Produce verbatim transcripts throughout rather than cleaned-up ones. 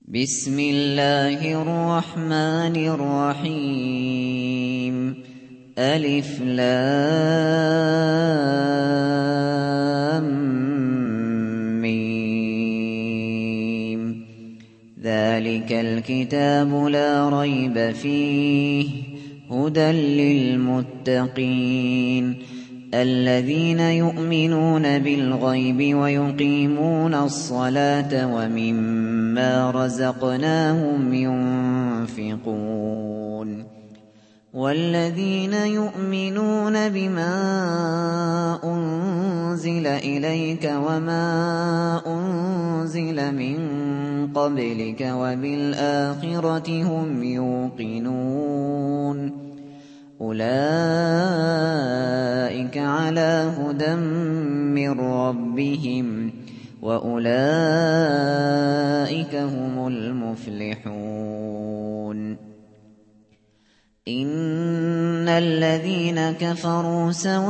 بسم الله الرحمن الرحيم ألف لام ميم ذلك الكتاب لا ريب فيه هدى للمتقين الذين يؤمنون بالغيب ويقيمون الصلاة ومما رزقناهم ينفقون والذين يؤمنون بما أنزل إليك وما أنزل من قبلك وبالآخرة هم يوقنون أولئك على هدى من ربهم وأولئك هم المفلحون إن الذين كفروا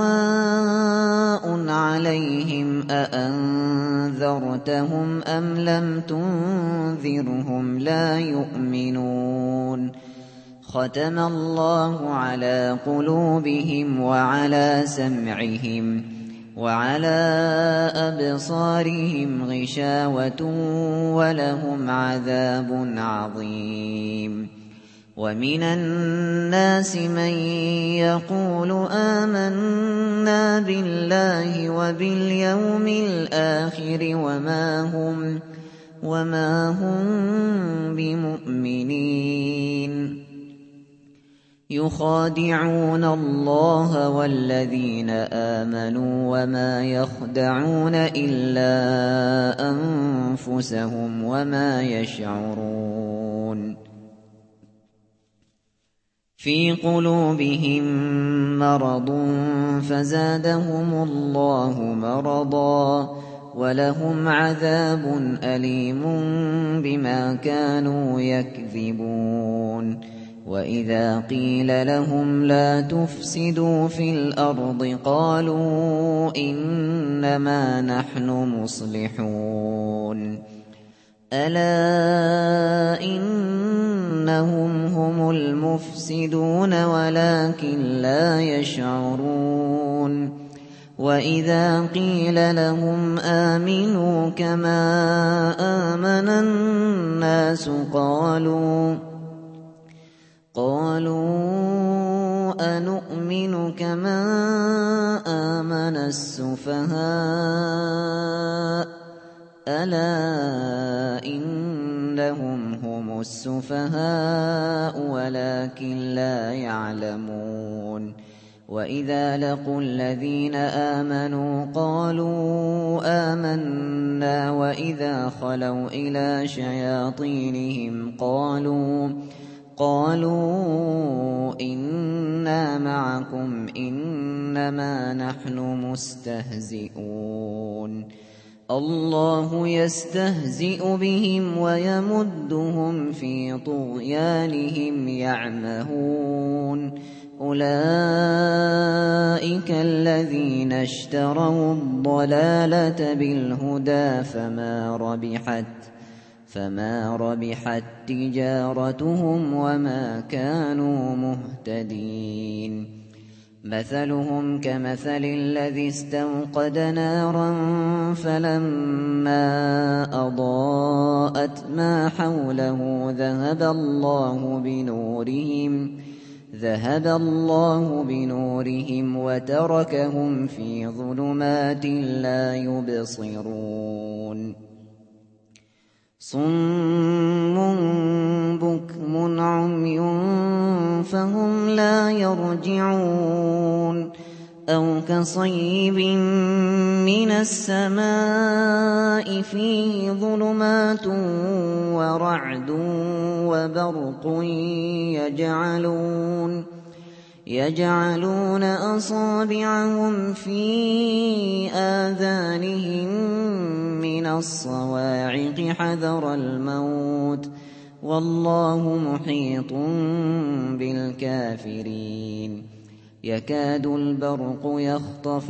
سواء عليهم أأنذرتهم أم لم تنذرهم لا يؤمنون ختم الله على قلوبهم وعلى سمعهم وعلى أبصارهم غشاوة ولهم عذاب عظيم ومن الناس من يقول آمنا بالله وباليوم الآخر وما هم وما هم بمؤمنين يخادعون الله والذين آمنوا وما يخدعون إلا أنفسهم وما يشعرون في قلوبهم مرض فزادهم الله مرضا ولهم عذاب أليم بما كانوا يكذبون وإذا قيل لهم لا تفسدوا في الأرض قالوا إنما نحن مصلحون ألا إنهم هم المفسدون ولكن لا يشعرون وإذا قيل لهم آمنوا كما آمن الناس قالوا قالوا أنؤمن كما آمن السفهاء ألا إنهم هم السفهاء ولكن لا يعلمون وإذا لقوا الذين آمنوا قالوا آمنا وإذا خلوا إلى شياطينهم قالوا قالوا إنا معكم إنما نحن مستهزئون الله يستهزئ بهم ويمدهم في طغيانهم يعمهون أولئك الذين اشتروا الضلالة بالهدى فما ربحت فما ربحت تجارتهم وما كانوا مهتدين مثلهم كمثل الذي استوقد نارا فلما أضاءت ما حوله ذهب الله بنورهم ذهب الله بنورهم وتركهم في ظلمات لا يبصرون صم بكم عمي فهم لا يرجعون أو كصيب من السماء فيه ظلمات ورعد وبرق يجعلون يجعلون أصابعهم في آذانهم من الصواعق حذر الموت والله محيط بالكافرين يكاد البرق يخطف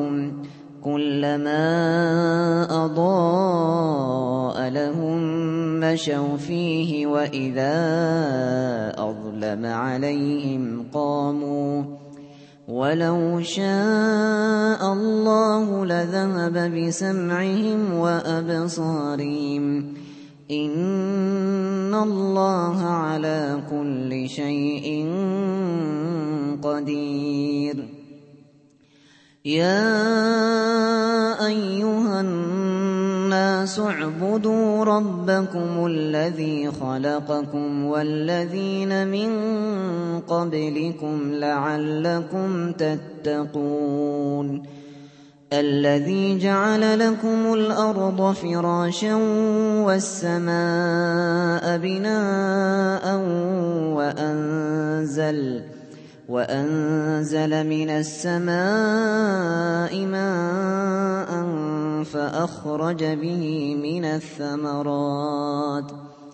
أبصارهم كلما أضاء لهم مشوا فيه وإذا أظلم عليهم قاموا ولو شاء الله لذهب بسمعهم وأبصارهم إن الله على كل شيء قدير يا أيها الناس اعبدوا ربكم الذي خلقكم والذين من قبلكم لعلكم تتقون الذي جعل لكم الأرض فراشا والسماء بناء وأنزل وأنزل من السماء ماء فأخرج به من الثمرات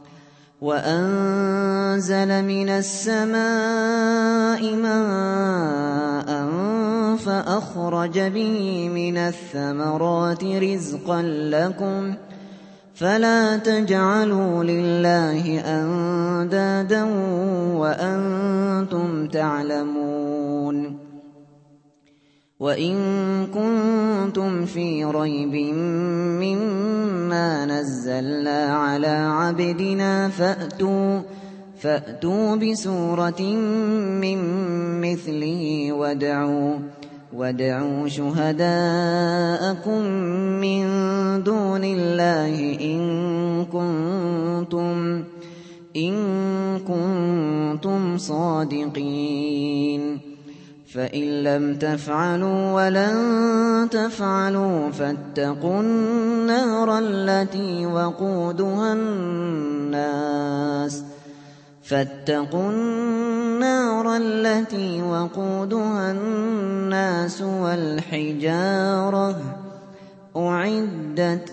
وأنزل من السماء ماء فأخرج به من الثمرات رزقا لكم فلا تجعلوا لله أندادا وأنتم تعلمون وإن كنتم في ريب مما نزلنا على عبدنا فأتوا فأتوا بسورة من مثله وادعوا وادعوا شهداءكم من دون الله إن كنتم إن كنتم صادقين فإن لم تفعلوا ولن تفعلوا فاتقوا النار التي وقودها الناس فاتقوا النار التي وقودها الناس والحجارة أعدت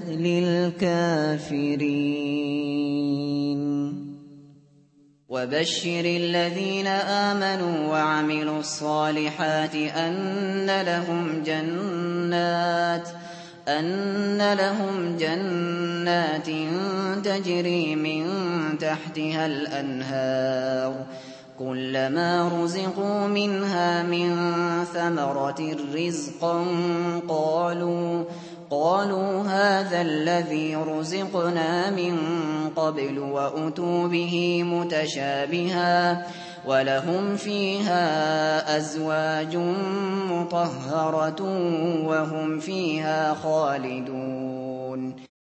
للكافرين وبشر الذين آمنوا وعملوا الصالحات أن لهم جنات أن لهم جنات تجري من تحتها الأنهار كلما رزقوا منها من ثمرة رزقا قالوا قالوا هذا الذي رزقنا من قبل وأتوا به متشابها ولهم فيها أزواج مطهرة وهم فيها خالدون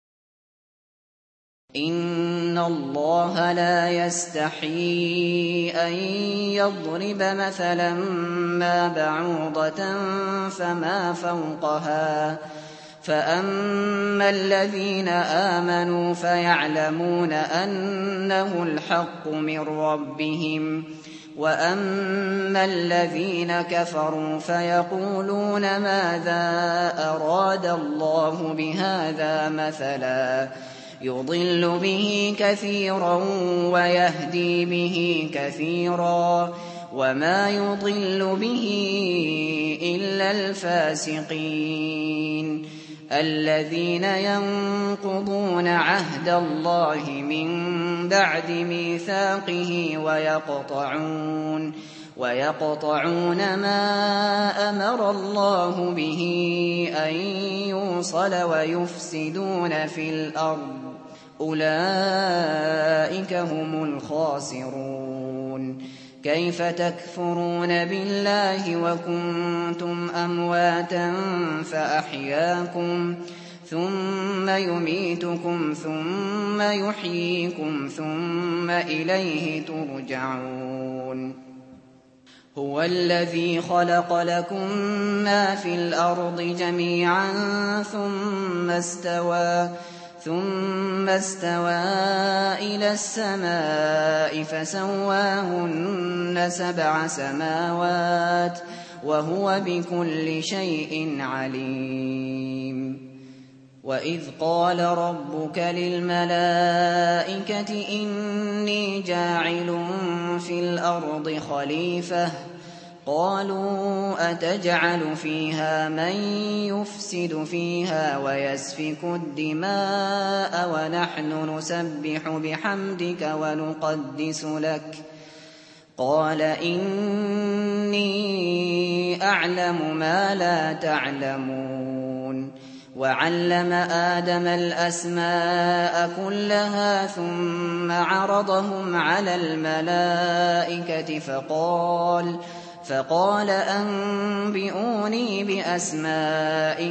إن الله لا يستحيي أن يضرب مثلا ما بعوضة فما فوقها فأما الذين آمنوا فيعلمون أنه الحق من ربهم وأما الذين كفروا فيقولون ماذا أراد الله بهذا مثلا يضل به كثيرا ويهدي به كثيرا وما يضل به إلا الفاسقين الذين ينقضون عهد الله من بعد ميثاقه ويقطعون ويقطعون ما أمر الله به أن يوصل ويفسدون في الأرض أولئك هم الخاسرون كيف تكفرون بالله وكنتم أمواتا فأحياكم ثم يميتكم ثم يحييكم ثم إليه ترجعون هو الذي خلق لكم ما في الأرض جميعا ثم استوى ثم استوى إلى السماء فسواهن سبع سماوات وهو بكل شيء عليم وإذ قال ربك للملائكة إني جاعل في الأرض خليفة قالوا أتجعل فيها من يفسد فيها ويسفك الدماء ونحن نسبح بحمدك ونقدس لك قال إني أعلم ما لا تعلمون وعلم آدم الأسماء كلها ثم عرضهم على الملائكة فقال فقال أنبئوني بأسماء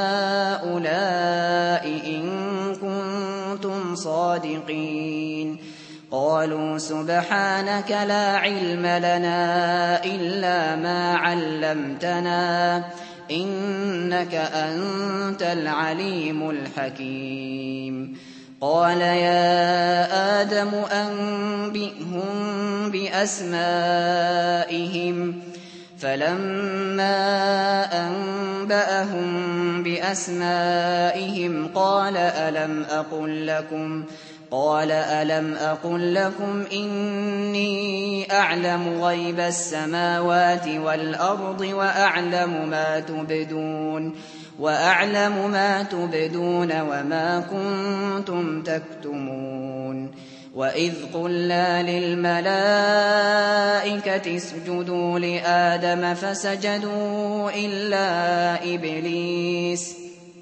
هؤلاء إن كنتم صادقين قالوا سبحانك لا علم لنا إلا ما علمتنا إنك أنت العليم الحكيم قال يا آدم أنبئهم بأسمائهم فلما أنبأهم بأسمائهم قال ألم أقل لكم قال ألم أقل لكم إني أعلم غيب السماوات والأرض وأعلم ما تبدون وأعلم ما تبدون وما كنتم تكتمون وإذ قلنا للملائكة اسجدوا لآدم فسجدوا إلا إبليس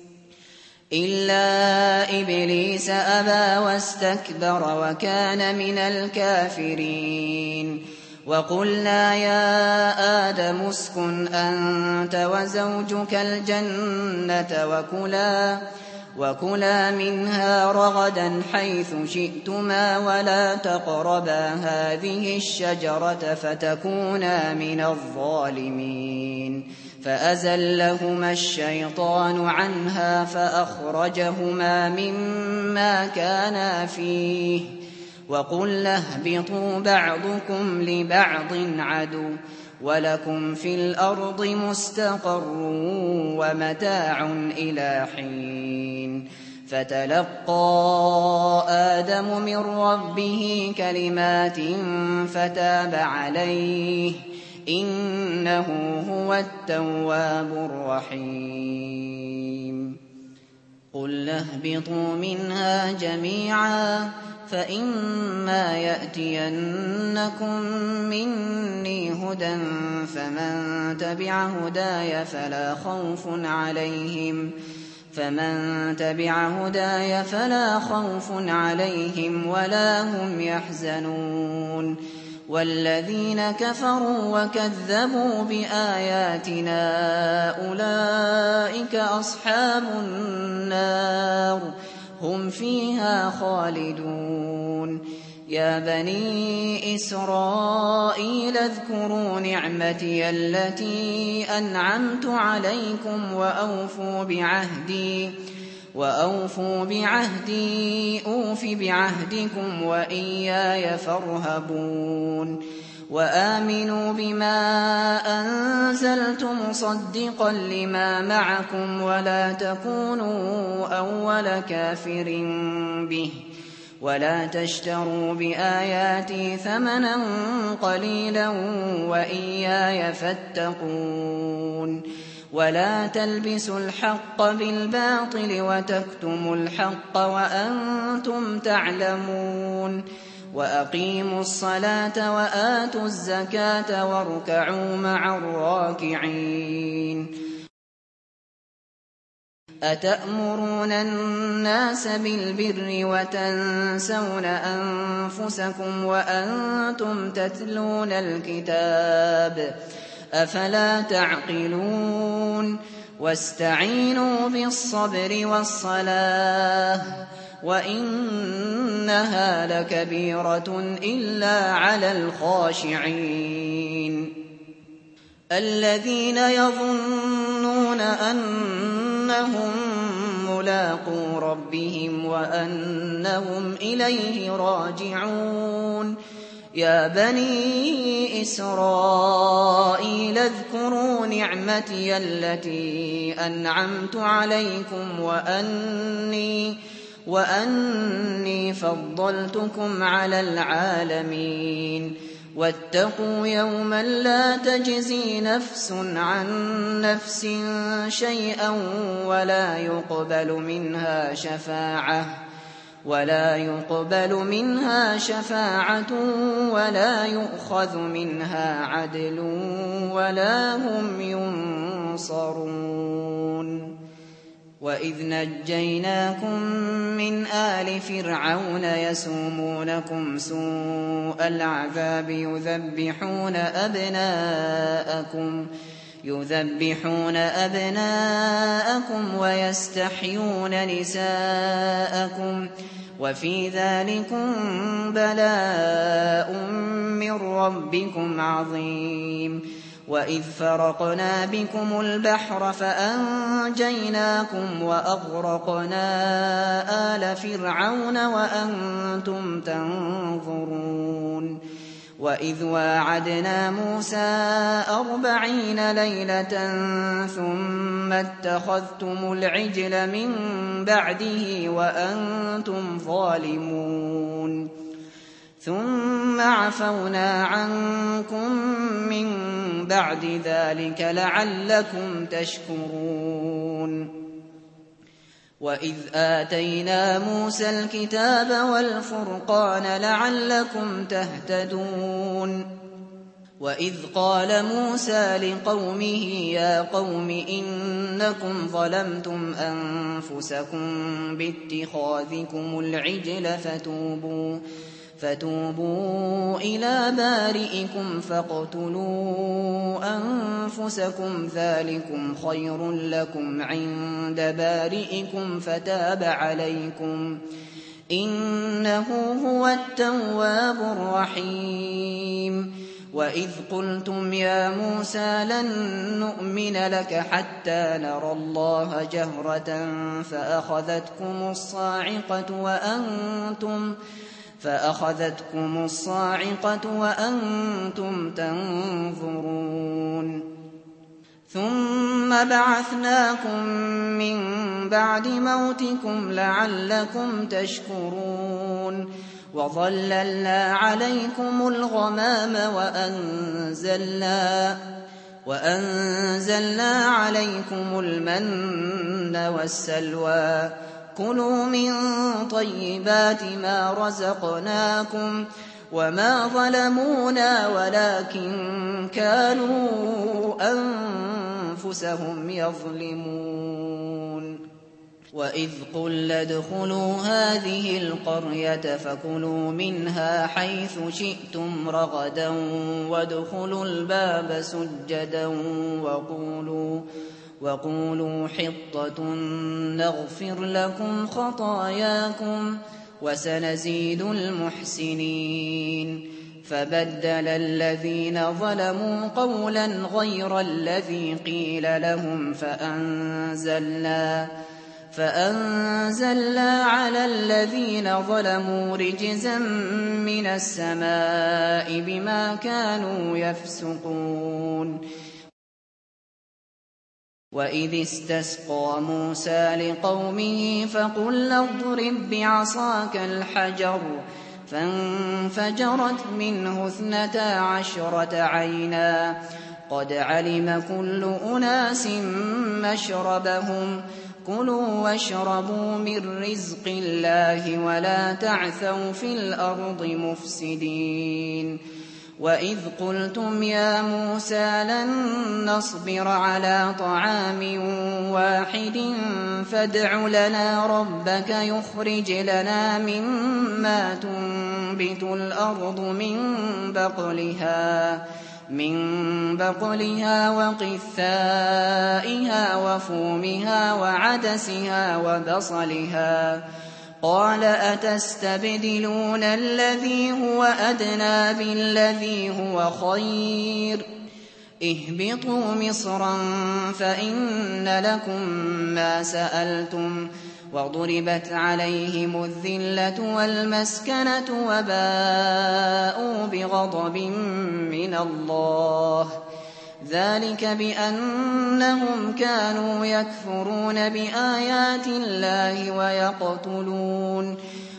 إلا إبليس أبى واستكبر وكان من الكافرين وقلنا يا آدم اسكن أنت وزوجك الجنة وكلا وكلا منها رغدا حيث شئتما ولا تقربا هذه الشجرة فتكونا من الظالمين فأزلهما الشيطان عنها فأخرجهما مما كانا فيه وقلنا اهبطوا بعضكم لبعض عدو ولكم في الأرض مستقر ومتاع إلى حين فتلقى آدم من ربه كلمات فتاب عليه إنه هو التواب الرحيم قل اهبطوا منها جميعا فإما يأتينكم مني هدى فمن تبع هداي فلا خوف عليهم فمن تبع هداي فلا خوف عليهم ولا هم يحزنون والذين كفروا وكذبوا بآياتنا أولئك أصحاب النار هم فيها خالدون يا بني إسرائيل اذكروا نعمتي التي أنعمت عليكم وأوفوا بعهدي وأوفوا بعهدي أوف بعهدكم وإياي فارهبون وآمنوا بما أنزلت مصدقا لما معكم ولا تكونوا أول كافر به ولا تشتروا بآياتي ثمنا قليلا وإياي فاتقون ولا تلبسوا الحق بالباطل وتكتموا الحق وأنتم تعلمون وأقيموا الصلاة وآتوا الزكاة واركعوا مع الراكعين أتأمرون الناس بالبر وتنسون أنفسكم وأنتم تتلون الكتاب أفلا تعقلون واستعينوا بالصبر والصلاة وإنها لكبيرة إلا على الخاشعين الذين يظنون أنهم ملاقو ربهم وأنهم إليه راجعون يا بني إسرائيل اذكروا نعمتي التي أنعمت عليكم وأني وأني فضلتكم على العالمين واتقوا يوما لا تجزي نفس عن نفس شيئا ولا يقبل منها شفاعة ولا يقبل منها شفاعة ولا يؤخذ منها عدل ولا هم ينصرون. وإذ نجيناكم من آل فرعون يسومونكم سوء العذاب يذبحون أبناءكم يذبحون أبناءكم ويستحيون نساءكم وفي ذلكم بلاء من ربكم عظيم. وإذ فرقنا بكم البحر فأنجيناكم وأغرقنا آل فرعون وأنتم تنظرون. وإذ واعدنا موسى أربعين ليلة ثم اتخذتم العجل من بعده وأنتم ظالمون ثم عفونا عنكم من بعد ذلك لعلكم تشكرون. وإذ آتينا موسى الكتاب والفرقان لعلكم تهتدون. وإذ قال موسى لقومه يا قوم إنكم ظلمتم أنفسكم باتخاذكم العجل فتوبوا فتوبوا إلى بارئكم فاقتلوا أنفسكم ذلكم خير لكم عند بارئكم فتاب عليكم إنه هو التواب الرحيم. وإذ قلتم يا موسى لن نؤمن لك حتى نرى الله جهرة فأخذتكم الصاعقة وأنتم فأخذتكم الصاعقة وأنتم تنظرون. ثم بعثناكم من بعد موتكم لعلكم تشكرون. وظللنا عليكم الغمام وأنزلنا وأنزلنا عليكم المن والسلوى كلوا من طيبات ما رزقناكم وما ظلمونا ولكن كانوا أنفسهم يظلمون. وإذ قلنا ادخلوا هذه القرية فكلوا منها حيث شئتم رغدا وادخلوا الباب سجدا وقولوا وقولوا حطة نغفر لكم خطاياكم وسنزيد المحسنين. فبدل الذين ظلموا قولا غير الذي قيل لهم فأنزلنا فأنزلنا على الذين ظلموا رجزا من السماء بما كانوا يفسقون. وإذ استسقى موسى لقومه فقل اضرب بعصاك الحجر فانفجرت منه اثنتا عشرة عينا قد علم كل أناس مشربهم كلوا واشربوا من رزق الله ولا تعثوا في الأرض مفسدين. وإذ قلتم يا موسى لن نصبر على طعام واحد فادع لنا ربك يخرج لنا مما تنبت الأرض من بقلها من بقلها وقثائها وفومها وعدسها وبصلها قال أتستبدلون الذي هو أدنى بالذي هو خير اهبطوا مصرا فإن لكم ما سألتم وضربت عليهم الذلة والمسكنة وباءوا بغضب من الله ذلك بأنهم كانوا يكفرون بآيات الله ويقتلون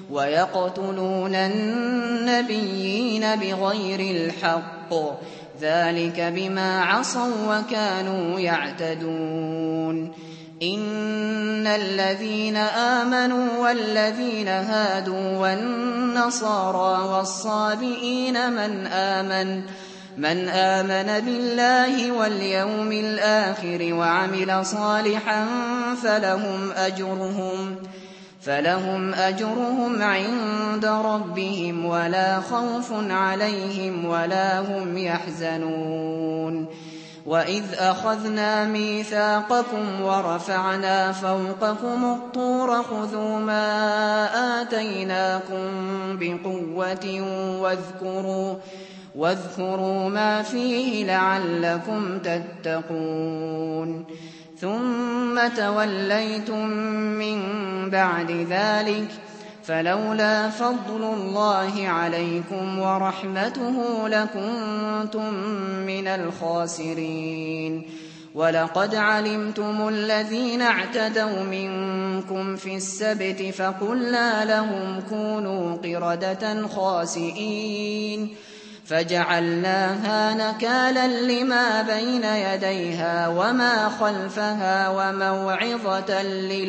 ويقتلون النبيين بغير الحق ذلك بما عصوا وكانوا يعتدون إن الذين آمنوا والذين هادوا والنصارى والصابئين من آمن من آمن بالله واليوم الآخر وعمل صالحا فلهم أجرهم فلهم أجرهم عند ربهم ولا خوف عليهم ولا هم يحزنون وإذ أخذنا ميثاقكم ورفعنا فوقكم الطور خذوا ما آتيناكم بقوة واذكروا واذكروا ما فيه لعلكم تتقون ثم توليتم من بعد ذلك فلولا فضل الله عليكم ورحمته لكنتم من الخاسرين ولقد علمتم الذين اعتدوا منكم في السبت فقلنا لهم كونوا قردة خاسئين فجعلناها نكالا لما بين يديها وما خلفها وموعظة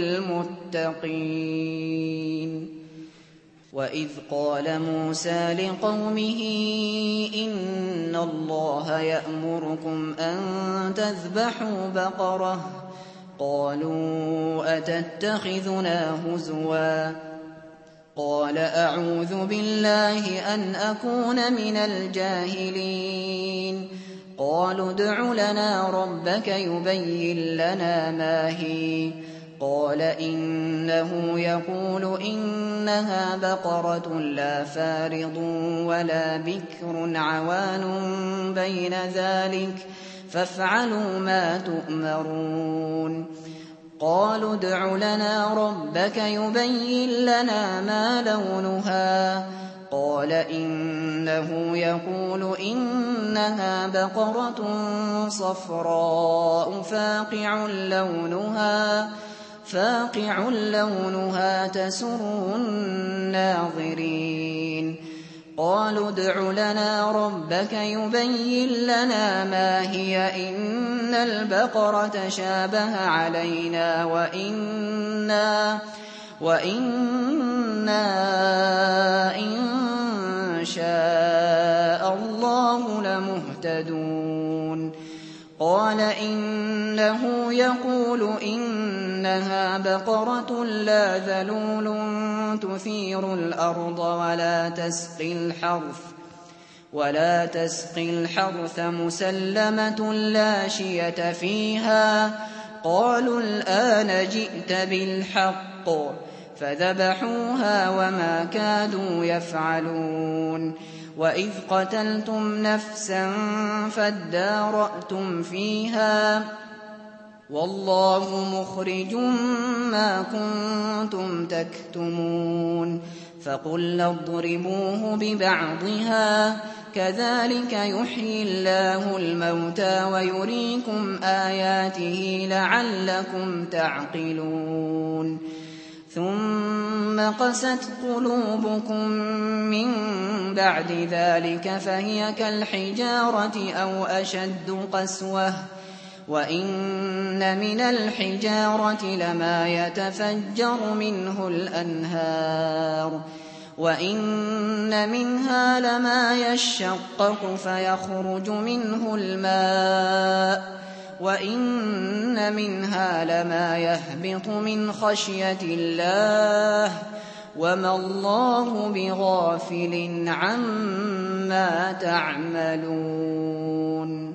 للمتقين وإذ قال موسى لقومه إن الله يأمركم أن تذبحوا بقرة قالوا أتتخذنا هزوا قال أعوذ بالله أن أكون من الجاهلين قالوا ادع لنا ربك يبين لنا ما هي قال إنه يقول إنها بقرة لا فارض ولا بكر عوان بين ذلك فافعلوا ما تؤمرون قالوا ادع لنا ربك يبين لنا ما لونها قال إنه يقول إنها بقرة صفراء فاقع لونها فاقع لونها تسر الناظرين قالوا ادع لنا ربك يبين لنا ما هي إن البقرة شابه علينا وإنا وإنا إن شاء الله لمهتدون قال إنه يقول إنها بقرة لا ذلول تثير الأرض ولا تسقي الحرث ولا تسقي الحرث مسلمة لا شية فيها قالوا الآن جئت بالحق فذبحوها وما كادوا يفعلون وإذ قتلتم نفسا فادارأتم فيها والله مخرج ما كنتم تكتمون فقلنا اضربوه ببعضها كذلك يحيي الله الموتى ويريكم آياته لعلكم تعقلون ثم قست قلوبكم من بعد ذلك فهي كالحجارة أو أشد قسوة وإن من الحجارة لما يتفجر منه الأنهار وإن منها لما يشقق فيخرج منه الماء وإن منها لما يهبط من خشية الله وما الله بغافل عما تعملون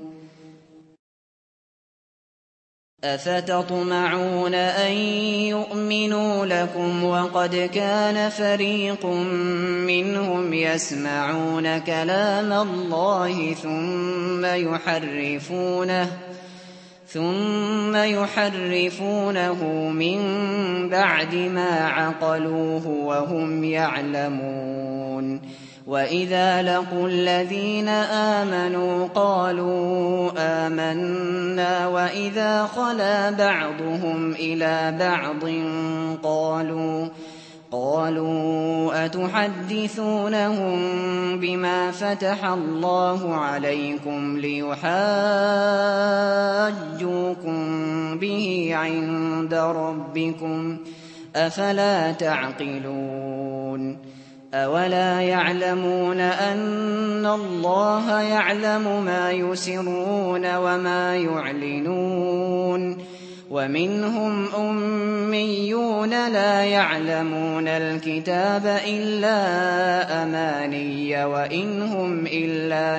أفتطمعون أن يؤمنوا لكم وقد كان فريق منهم يسمعون كلام الله ثم يحرفونه ثم يحرفونه من بعد ما عقلوه وهم يعلمون وإذا لقوا الذين آمنوا قالوا آمنا وإذا خلا بعضهم إلى بعض قالوا قالوا أتحدثونهم بما فتح الله عليكم ليحاجوكم به عند ربكم أفلا تعقلون أولا يعلمون أن الله يعلم ما يسرون وما يعلنون ومنهم أميون لا يعلمون الكتاب إلا أماني وإن هم إلا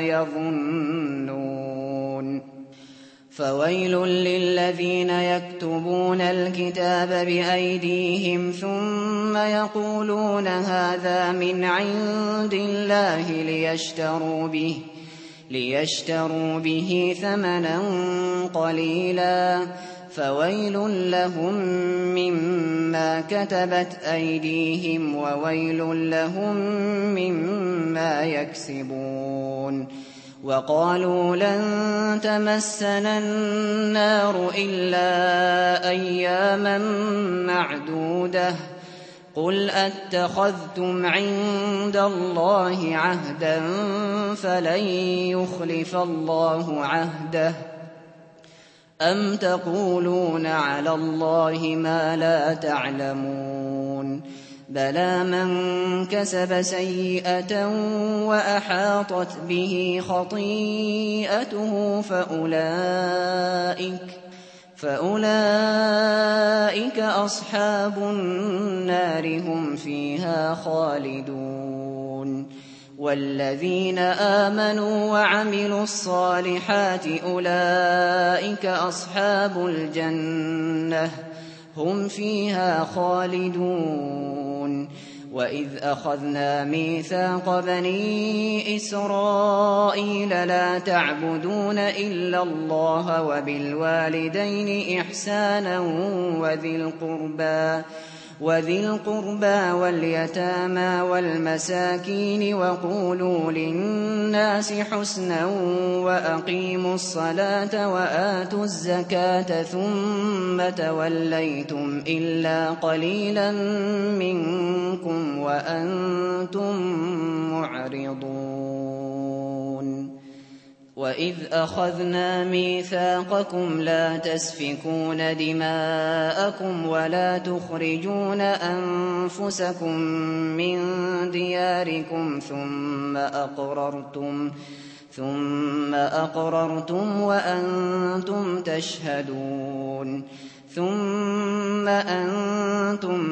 يظنون فويل للذين يكتبون الكتاب بأيديهم ثم يقولون هذا من عند الله ليشتروا به ليشتروا به ثمنا قليلا فويل لهم مما كتبت أيديهم وويل لهم مما يكسبون وقالوا لن تمسنا النار إلا أياما معدودة قل أتخذتم عند الله عهدا فلن يخلف الله عهده أم تقولون على الله ما لا تعلمون بلى من كسب سيئة وأحاطت به خطيئته فأولئك فأولئك أصحاب النار هم فيها خالدون والذين آمنوا وعملوا الصالحات أولئك أصحاب الجنة هم فيها خالدون وإذ أخذنا ميثاق بني إسرائيل لا تعبدون إلا الله وبالوالدين إحسانا وذي القربى وذي القربى واليتامى والمساكين وقولوا للناس حسنا وأقيموا الصلاة وآتوا الزكاة ثم توليتم إلا قليلا منكم وأنتم معرضون وإذ أخذنا ميثاقكم لا تسفكون دماءكم ولا تخرجون أنفسكم من دياركم ثم أقررتم ثم أقررتم وأنتم تشهدون ثم أنتم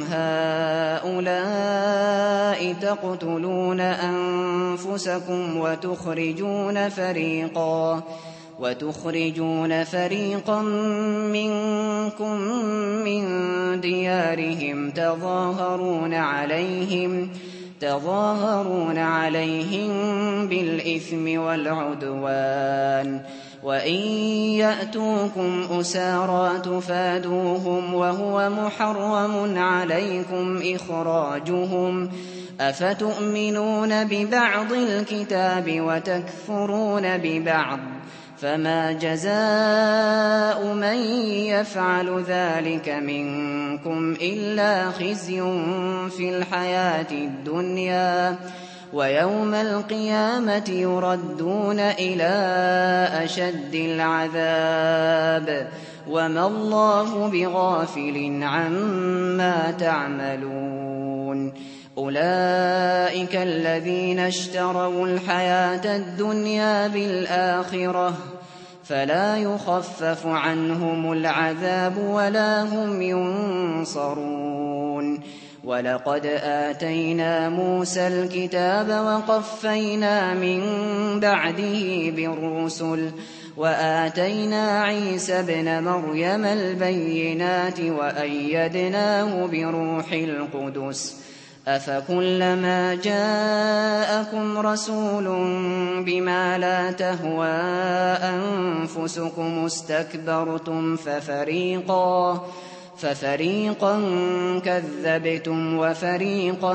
هؤلاء تقتلون أنفسكم وتخرجون فريقا وتخرجون فريقا منكم من ديارهم تظاهرون عليهم تظاهرون عليهم بالإثم والعدوان وإن يأتوكم أسارى تفادوهم وهو محرم عليكم إخراجهم أفتؤمنون ببعض الكتاب وتكفرون ببعض فما جزاء من يفعل ذلك منكم إلا خزي في الحياة الدنيا ويوم القيامة يردون إلى أشد العذاب وما الله بغافل عما تعملون أولئك الذين اشتروا الحياة الدنيا بالآخرة فلا يخفف عنهم العذاب ولا هم ينصرون ولقد آتينا موسى الكتاب وقفينا من بعده بالرسل وآتينا عيسى ابن مريم البينات وأيدناه بروح القدس أفكلما جاءكم رسول بما لا تهوى أنفسكم استكبرتم ففريقا ففريقا كذبتم وفريقا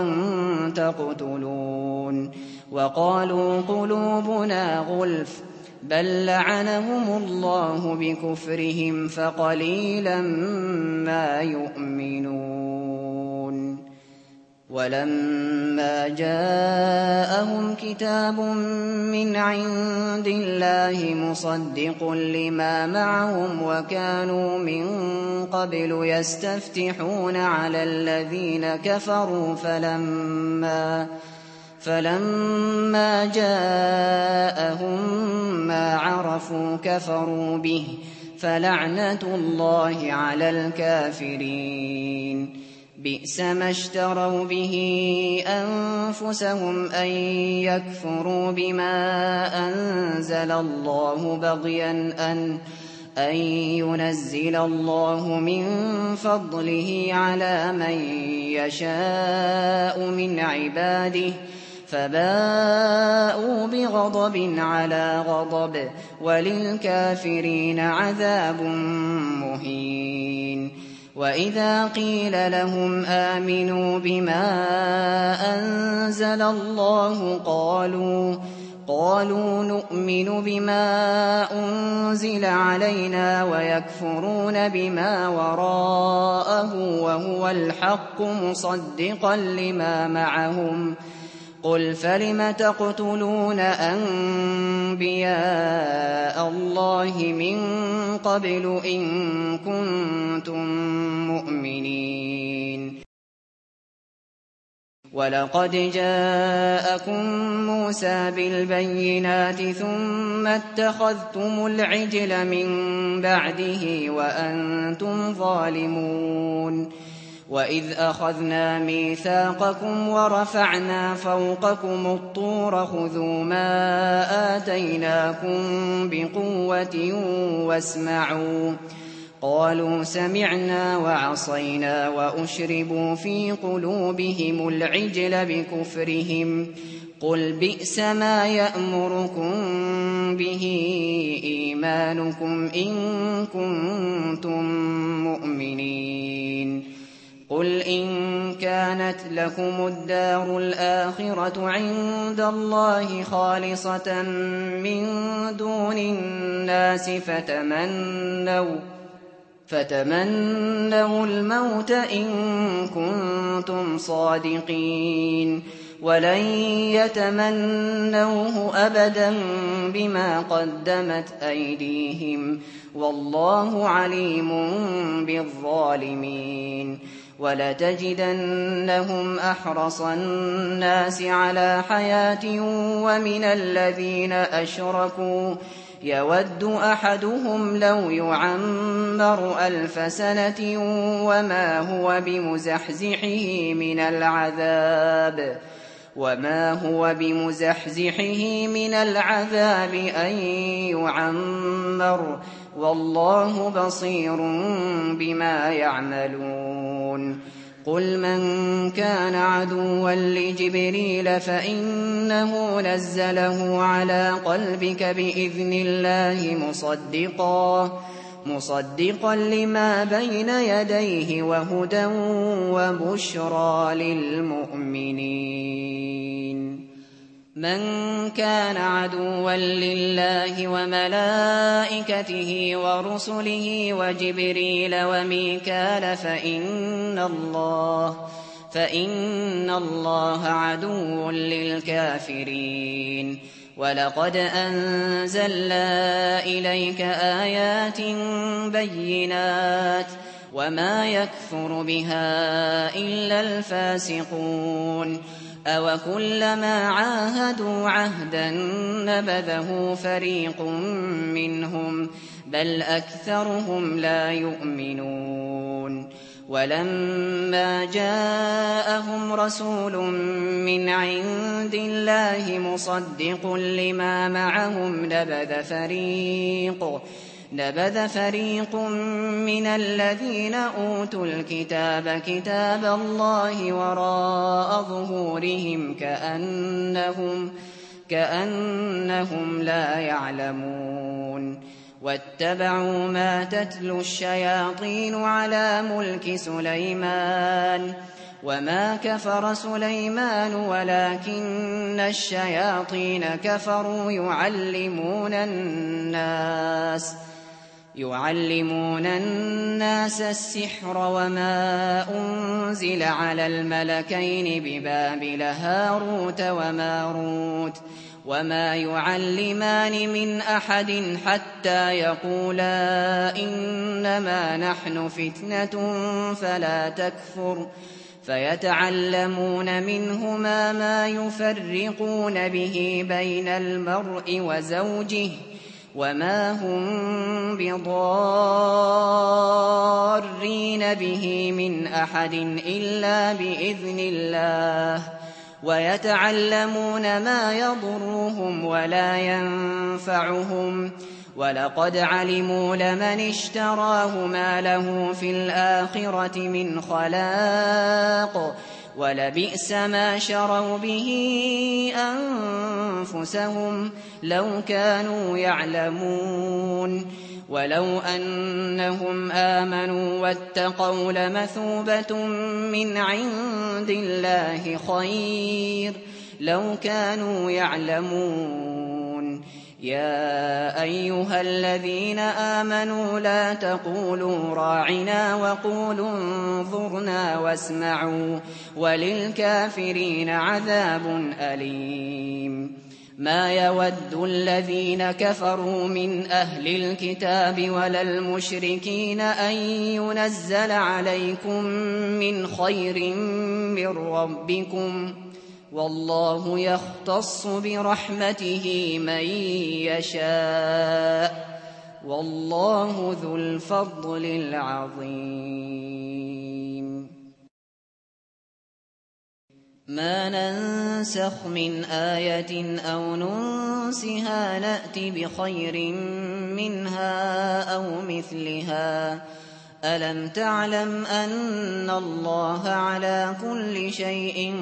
تقتلون وقالوا قلوبنا غلف بل لعنهم الله بكفرهم فقليلا ما يؤمنون ولما جاءهم كتاب من عند الله مصدق لما معهم وكانوا من قبل يستفتحون على الذين كفروا فلما فلما جاءهم ما عرفوا كفروا به فلعنة الله على الكافرين. بئس ما اشتروا به أنفسهم أن يكفروا بما أنزل الله بغيا أن أن ينزل الله من فضله على من يشاء من عباده فباءوا بغضب على غضب وللكافرين عذاب مهين. وإذا قيل لهم آمنوا بما أنزل الله قالوا قالوا نؤمن بما أنزل علينا ويكفرون بما وراءه وهو الحق مصدقا لما معهم. قل فلم تقتلون أنبياء الله من قبل إن كنتم مؤمنين. ولقد جاءكم موسى بالبينات ثم اتخذتم العجل من بعده وأنتم ظالمون. وإذ أخذنا ميثاقكم ورفعنا فوقكم الطور خذوا ما آتيناكم بقوة واسمعوا قالوا سمعنا وعصينا وأشربوا في قلوبهم العجل بكفرهم. قل بئس ما يأمركم به إيمانكم إن كنتم مؤمنين. قل إن كانت لكم الدار الآخرة عند الله خالصة من دون الناس فتمنوا فتمنوا الموت إن كنتم صادقين ولن يتمنوه أبدا بما قدمت أيديهم والله عليم بالظالمين. ولتجدنهم أحرص الناس على حياة ومن الذين أشركوا يود أحدهم لو يعمر ألف سنة وما هو بمزحزحه من العذاب وما هو بمزحزحه من العذاب أن يعمر والله بصير بما يعملون. قل من كان عدوا لجبريل فإنه نزله على قلبك بإذن الله مصدقا مصدقا لما بين يديه وهدى وبشرى للمؤمنين. من كان عدوا لله وملائكته ورسله وجبريل وميكال فإن الله فإن الله عدو للكافرين. ولقد أنزلنا إليك آيات بينات وما يكفر بها إلا الفاسقون. أوكلما عاهدوا عهدا نبذه فريق منهم بل أكثرهم لا يؤمنون. ولما جاءهم رسول من عند الله مصدق لما معهم نبذ فريق نبذ فريق من الذين أوتوا الكتاب كتاب الله وراء ظهورهم كأنهم كأنهم لا يعلمون. واتبعوا ما تتلو الشياطين على ملك سليمان وما كفر سليمان ولكن الشياطين كفروا يعلمون الناس يعلمون الناس السحر وما أنزل على الملكين ببابل هاروت وماروت وما يعلمان من أحد حتى يقولا إنما نحن فتنة فلا تكفر فيتعلمون منهما ما يفرقون به بين المرء وزوجه وما هم بضارين به من أحد إلا بإذن الله ويتعلمون ما يضرهم ولا ينفعهم ولقد علموا لمن اشتراه ما له في الآخرة من خلاق ولبئس ما شروا به أنفسهم لو كانوا يعلمون ولو أنهم آمنوا واتقوا لمثوبة من عند الله خير لو كانوا يعلمون يا أيها الذين آمنوا لا تقولوا راعنا وقولوا انظرنا واسمعوا وللكافرين عذاب أليم ما يود الذين كفروا من أهل الكتاب ولا المشركين أن ينزل عليكم من خير من ربكم والله يختص برحمته من يشاء والله ذو الفضل العظيم ما ننسخ من آية أو ننسها نأت بخير منها أو مثلها ألم تعلم أن الله على كل شيء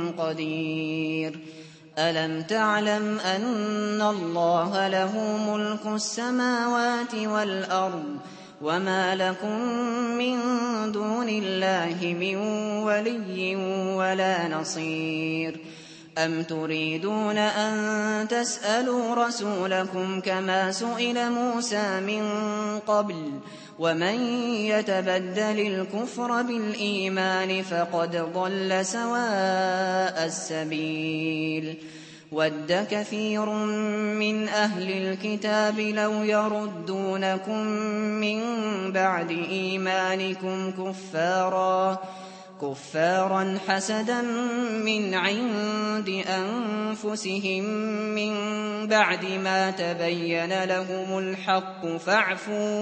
قدير ألم تعلم أن الله له ملك السماوات والأرض وما لكم من دون الله من ولي ولا نصير أم تريدون أن تسألوا رسولكم كما سئل موسى من قبل ومن يتبدل الكفر بالإيمان فقد ضل سواء السبيل ود كثير من أهل الكتاب لو يردونكم من بعد إيمانكم كفارا كفارا حسدا من عند أنفسهم من بعد ما تبين لهم الحق فاعفوا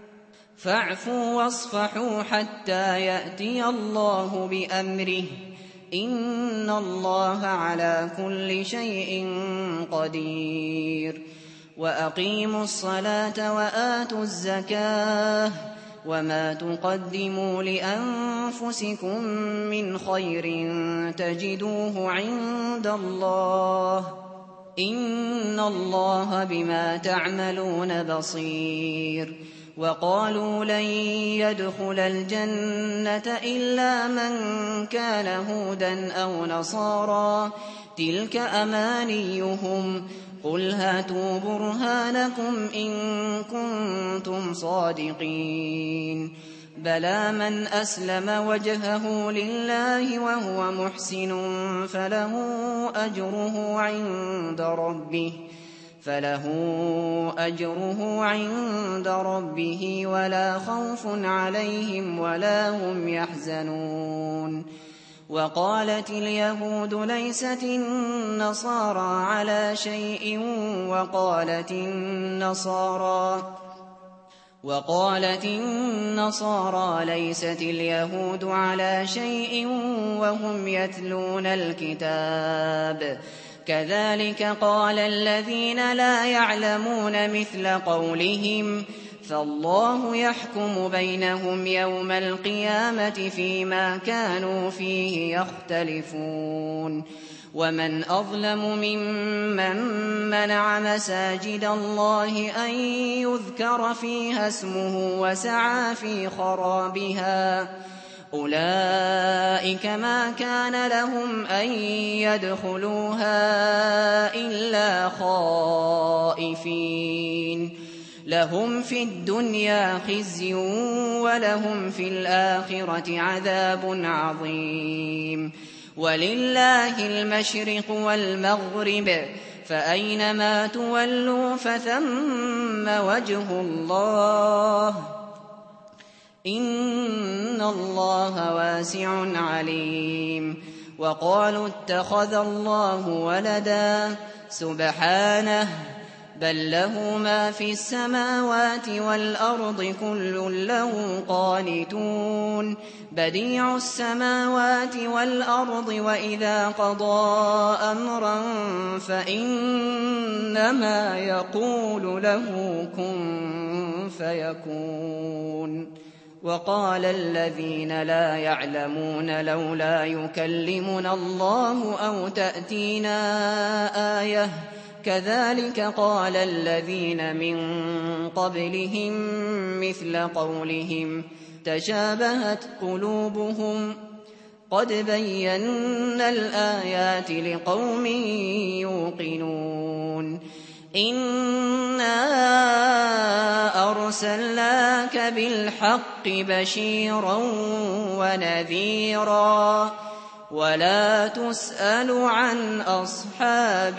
فاعفوا واصفحوا حتى يأتي الله بأمره إن الله على كل شيء قدير وأقيموا الصلاة وآتوا الزكاة وما تقدموا لأنفسكم من خير تجدوه عند الله إن الله بما تعملون بصير وقالوا لن يدخل الجنة إلا من كان هودا أو نصارى تلك أمانيهم قل هاتوا برهانكم إن كنتم صادقين بلى من أسلم وجهه لله وهو محسن فله أجره عند ربه فله أجره عند ربه ولا خوف عليهم ولا هم يحزنون وقالت اليهود ليست النصارى على شيء وقالت النصارى وقالت النصارى ليست اليهود على شيء وهم يتلون الكتاب كذلك قال الذين لا يعلمون مثل قولهم فالله يحكم بينهم يوم القيامة فيما كانوا فيه يختلفون ومن أظلم ممن منع مساجد الله أن يذكر فيها اسمه وسعى في خرابها أولئك ما كان لهم أن يدخلوها إلا خائفين لهم في الدنيا خزي ولهم في الآخرة عذاب عظيم ولله المشرق والمغرب فأينما تولوا فثم وجه الله إن الله واسع عليم وقالوا اتخذ الله ولدا سبحانه بل له ما في السماوات والأرض كل له قانتون بديع السماوات والأرض وإذا قضى أمرا فإنما يقول له كن فيكون وقال الذين لا يعلمون لولا يكلمنا الله أو تأتينا آية كذلك قال الذين من قبلهم مثل قولهم تشابهت قلوبهم قد بينا الآيات لقوم يوقنون إنا أرسلناك بالحق بشيرا ونذيرا ولا تسأل عن أصحاب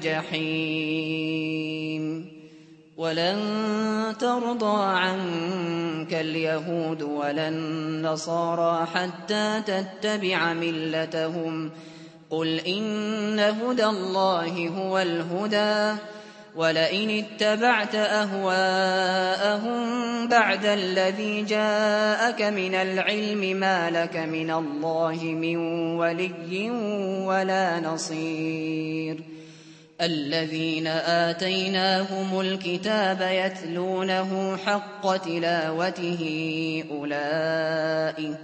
الجحيم ولن ترضى عنك اليهود ولا النصارى حتى تتبع ملتهم قل إن هدى الله هو الهدى ولئن اتبعت أهواءهم بعد الذي جاءك من العلم ما لك من الله من ولي ولا نصير الذين آتيناهم الكتاب يتلونه حق تلاوته أولئك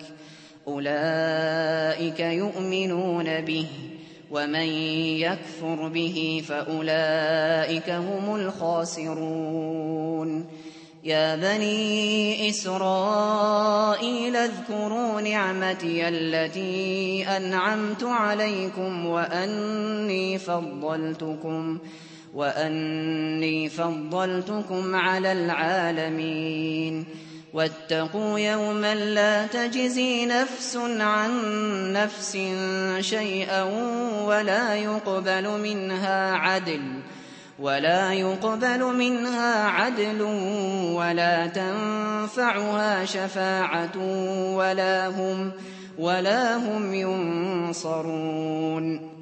أولئك يؤمنون به ومن يكفر به فأولئك هم الخاسرون يا بني إسرائيل اذكروا نعمتي التي أنعمت عليكم وأني فضلتكم وأني فضلتكم على العالمين واتقوا يوما لا تجزي نفس عن نفس شيئا ولا يقبل منها عدل ولا يقبل منها عدل ولا تنفعها شفاعة ولا هم ولا هم ينصرون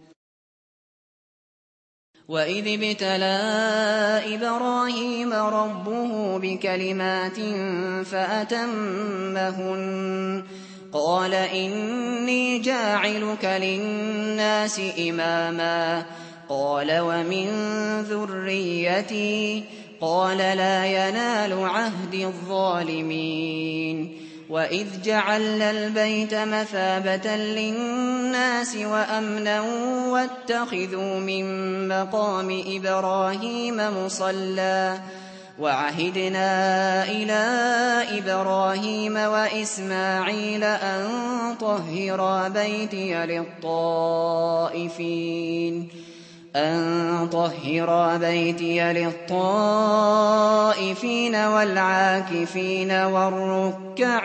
وإذ ابتلى إبراهيم ربه بكلمات فأتمهن قال إني جاعلك للناس إماما قال ومن ذريتي قال لا ينال عهد الظالمين وإذ جعلنا البيت مثابة للناس وأمنا واتخذوا من مقام إبراهيم مصلى وعهدنا إلى إبراهيم وإسماعيل أن طهرا بيتي للطائفين أن طهرا بيتي للطائفين والعاكفين والركع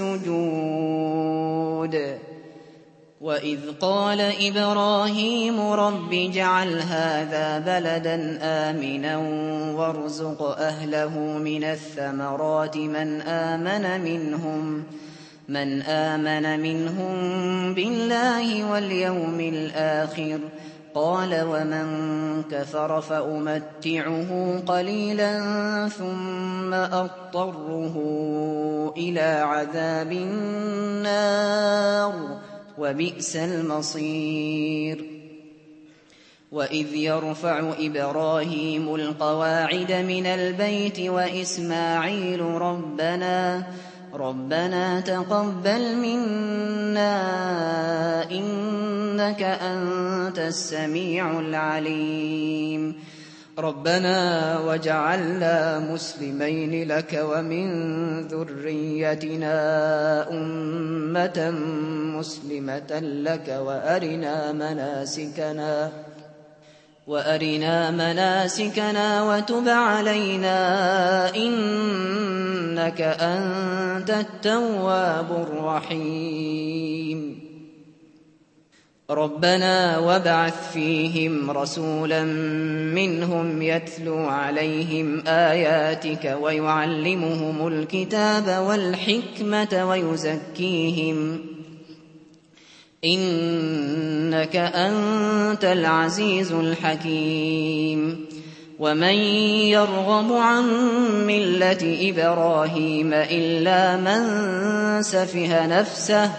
السجود وإذ قال إبراهيم رب اجعل هذا بلدا آمنا وارزق أهله من الثمرات من آمن منهم من آمن منهم بالله واليوم الآخر قال ومن كفر فأمتعه قليلا ثم أضطره إلى عذاب النار وبئس المصير وإذ يرفع إبراهيم القواعد من البيت وإسماعيل ربنا ربنا تقبل منا إنك أنت السميع العليم ربنا وجعلنا مسلمين لك ومن ذريتنا أمة مسلمة لك وأرنا مناسكنا وأرنا مناسكنا وتب علينا إنك أنت التواب الرحيم ربنا وابعث فيهم رسولا منهم يتلو عليهم آياتك ويعلمهم الكتاب والحكمة ويزكيهم إنك أنت العزيز الحكيم ومن يرغب عن ملة إبراهيم إلا من سفه نفسه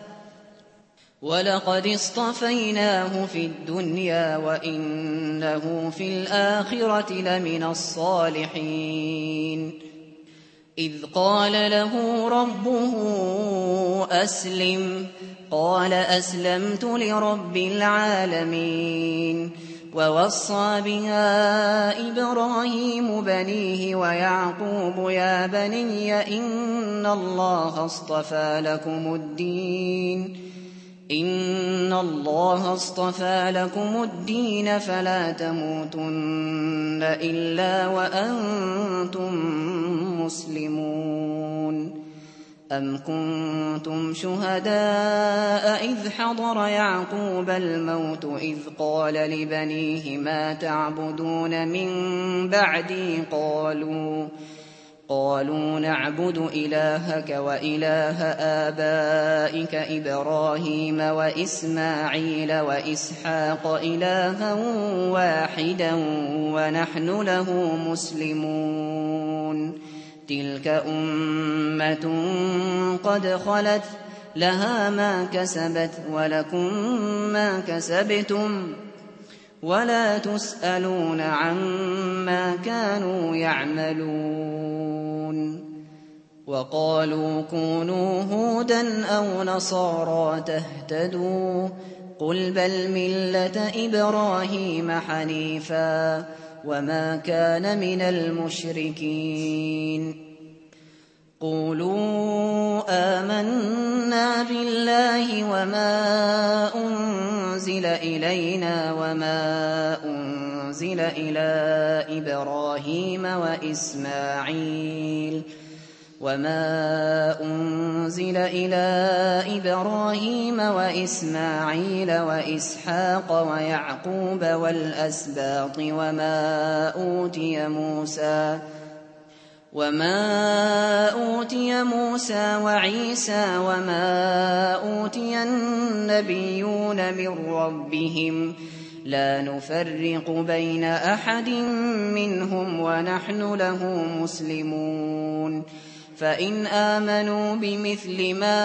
ولقد اصطفيناه في الدنيا وإنه في الآخرة لمن الصالحين إذ قال له ربه أسلم قال أسلمت لرب العالمين ووصى بها إبراهيم بنيه ويعقوب يا بني إن الله اصطفى لكم الدين إن الله اصطفى لكم الدين فلا تموتن إلا وأنتم مسلمون أم كنتم شهداء إذ حضر يعقوب الموت إذ قال لبنيه ما تعبدون من بعدي قالوا قالوا نعبد إلهك وإله آبائك إبراهيم وإسماعيل وإسحاق إلها واحدا ونحن له مسلمون تلك أمة قد خلت لها ما كسبت ولكم ما كسبتم ولا تسألون عما كانوا يعملون وقالوا كونوا هودا أو نصارى تهتدوا قل بل ملة إبراهيم حنيفا وما كان من المشركين قولوا آمنا بالله وما أنزل إلينا وما أنزل إلى إبراهيم وإسماعيل وما أنزل إلى إبراهيم وإسماعيل وإسحاق ويعقوب والأسباط وما أوتي موسى وما أوتي موسى وعيسى وما أوتي النبيون من ربهم لا نفرق بين أحد منهم ونحن له مسلمون فإن آمنوا بمثل ما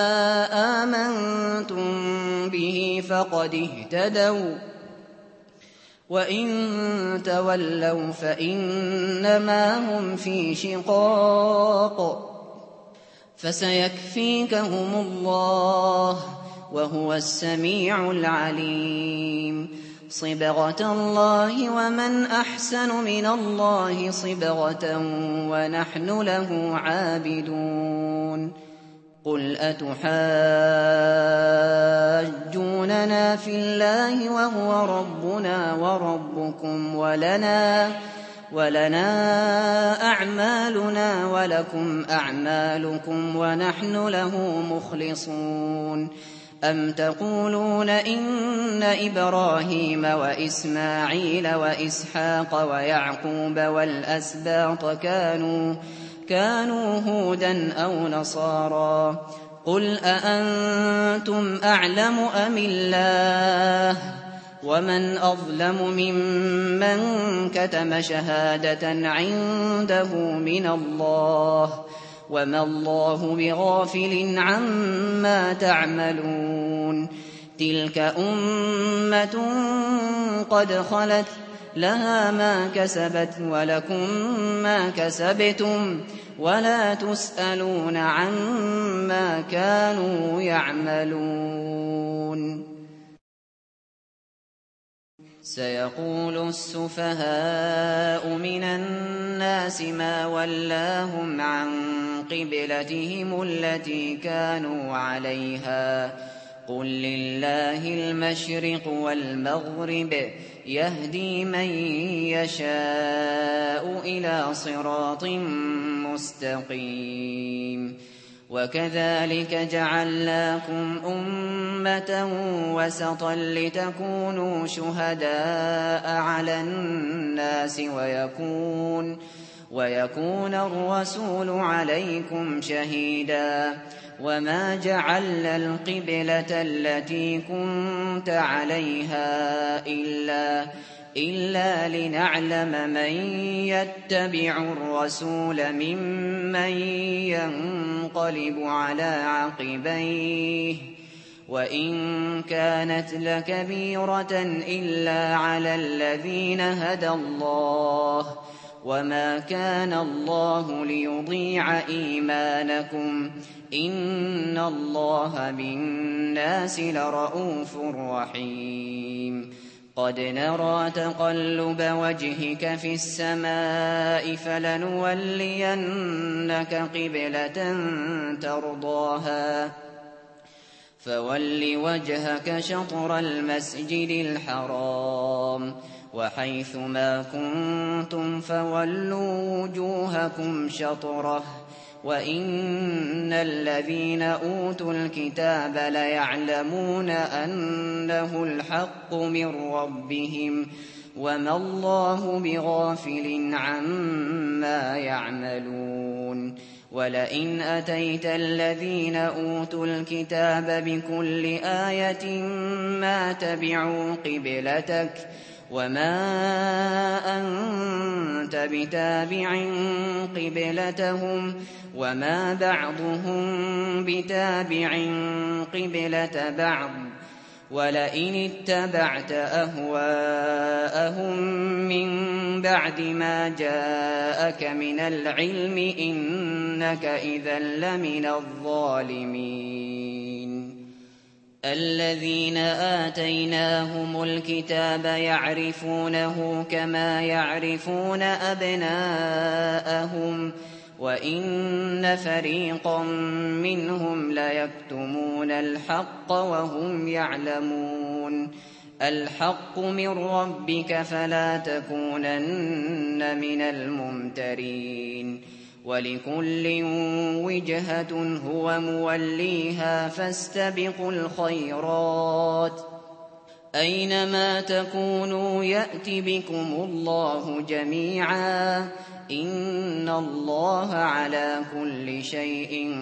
آمنتم به فقد اهتدوا وإن تولوا فإنما هم في شقاق فسيكفيكهم الله وهو السميع العليم صبغة الله ومن أحسن من الله صبغة ونحن له عابدون قل أتحاجوننا في الله وهو ربنا وربكم ولنا ولنا أعمالنا ولكم أعمالكم ونحن له مخلصون أم تقولون إن إبراهيم وإسماعيل وإسحاق ويعقوب والأسباط كانوا كانوا هودا أو نصارى قل أأنتم أعلم أم الله ومن أظلم ممن كتم شهادة عنده من الله وما الله بغافل عما تعملون تلك أمة قد خلت لها ما كسبت ولكم ما كسبتم ولا تسألون عما كانوا يعملون سيقول السفهاء من الناس ما ولاهم عن قبلتهم التي كانوا عليها قل لله المشرق والمغرب يهدي من يشاء إلى صراط مستقيم وكذلك جعلناكم أمة وسطا لتكونوا شهداء على الناس ويكون, ويكون الرسول عليكم شهيدا وما جعلنا القبلة التي كنت عليها إلا, إلا لنعلم من يتبع الرسول ممن ينقلب على عقبيه وإن كانت لكبيرة إلا على الذين هدى الله وما كان الله ليضيع إيمانكم إن الله بالناس لرءوف رحيم قد نرى تقلب وجهك في السماء فلنولينك قبلة ترضاها فول وجهك شطر المسجد الحرام وحيث ما كنتم فولوا وجوهكم شطره وإن الذين أوتوا الكتاب ليعلمون أنه الحق من ربهم وما الله بغافل عما يعملون ولئن أتيت الذين أوتوا الكتاب بكل آية ما تبعوا قبلتك وما أنت بتابع قبلتهم وما بعضهم بتابع قبلة بعض ولئن اتبعت أهواءهم من بعد ما جاءك من العلم إنك إذا لمن الظالمين الذين آتيناهم الكتاب يعرفونه كما يعرفون أبناءهم وإن فريقا منهم ليكتمون الحق وهم يعلمون الحق من ربك فلا تكونن من الممترين ولكل وجهة هو موليها فاستبقوا الخيرات أينما تكونوا يأت بكم الله جميعا إن الله على كل شيء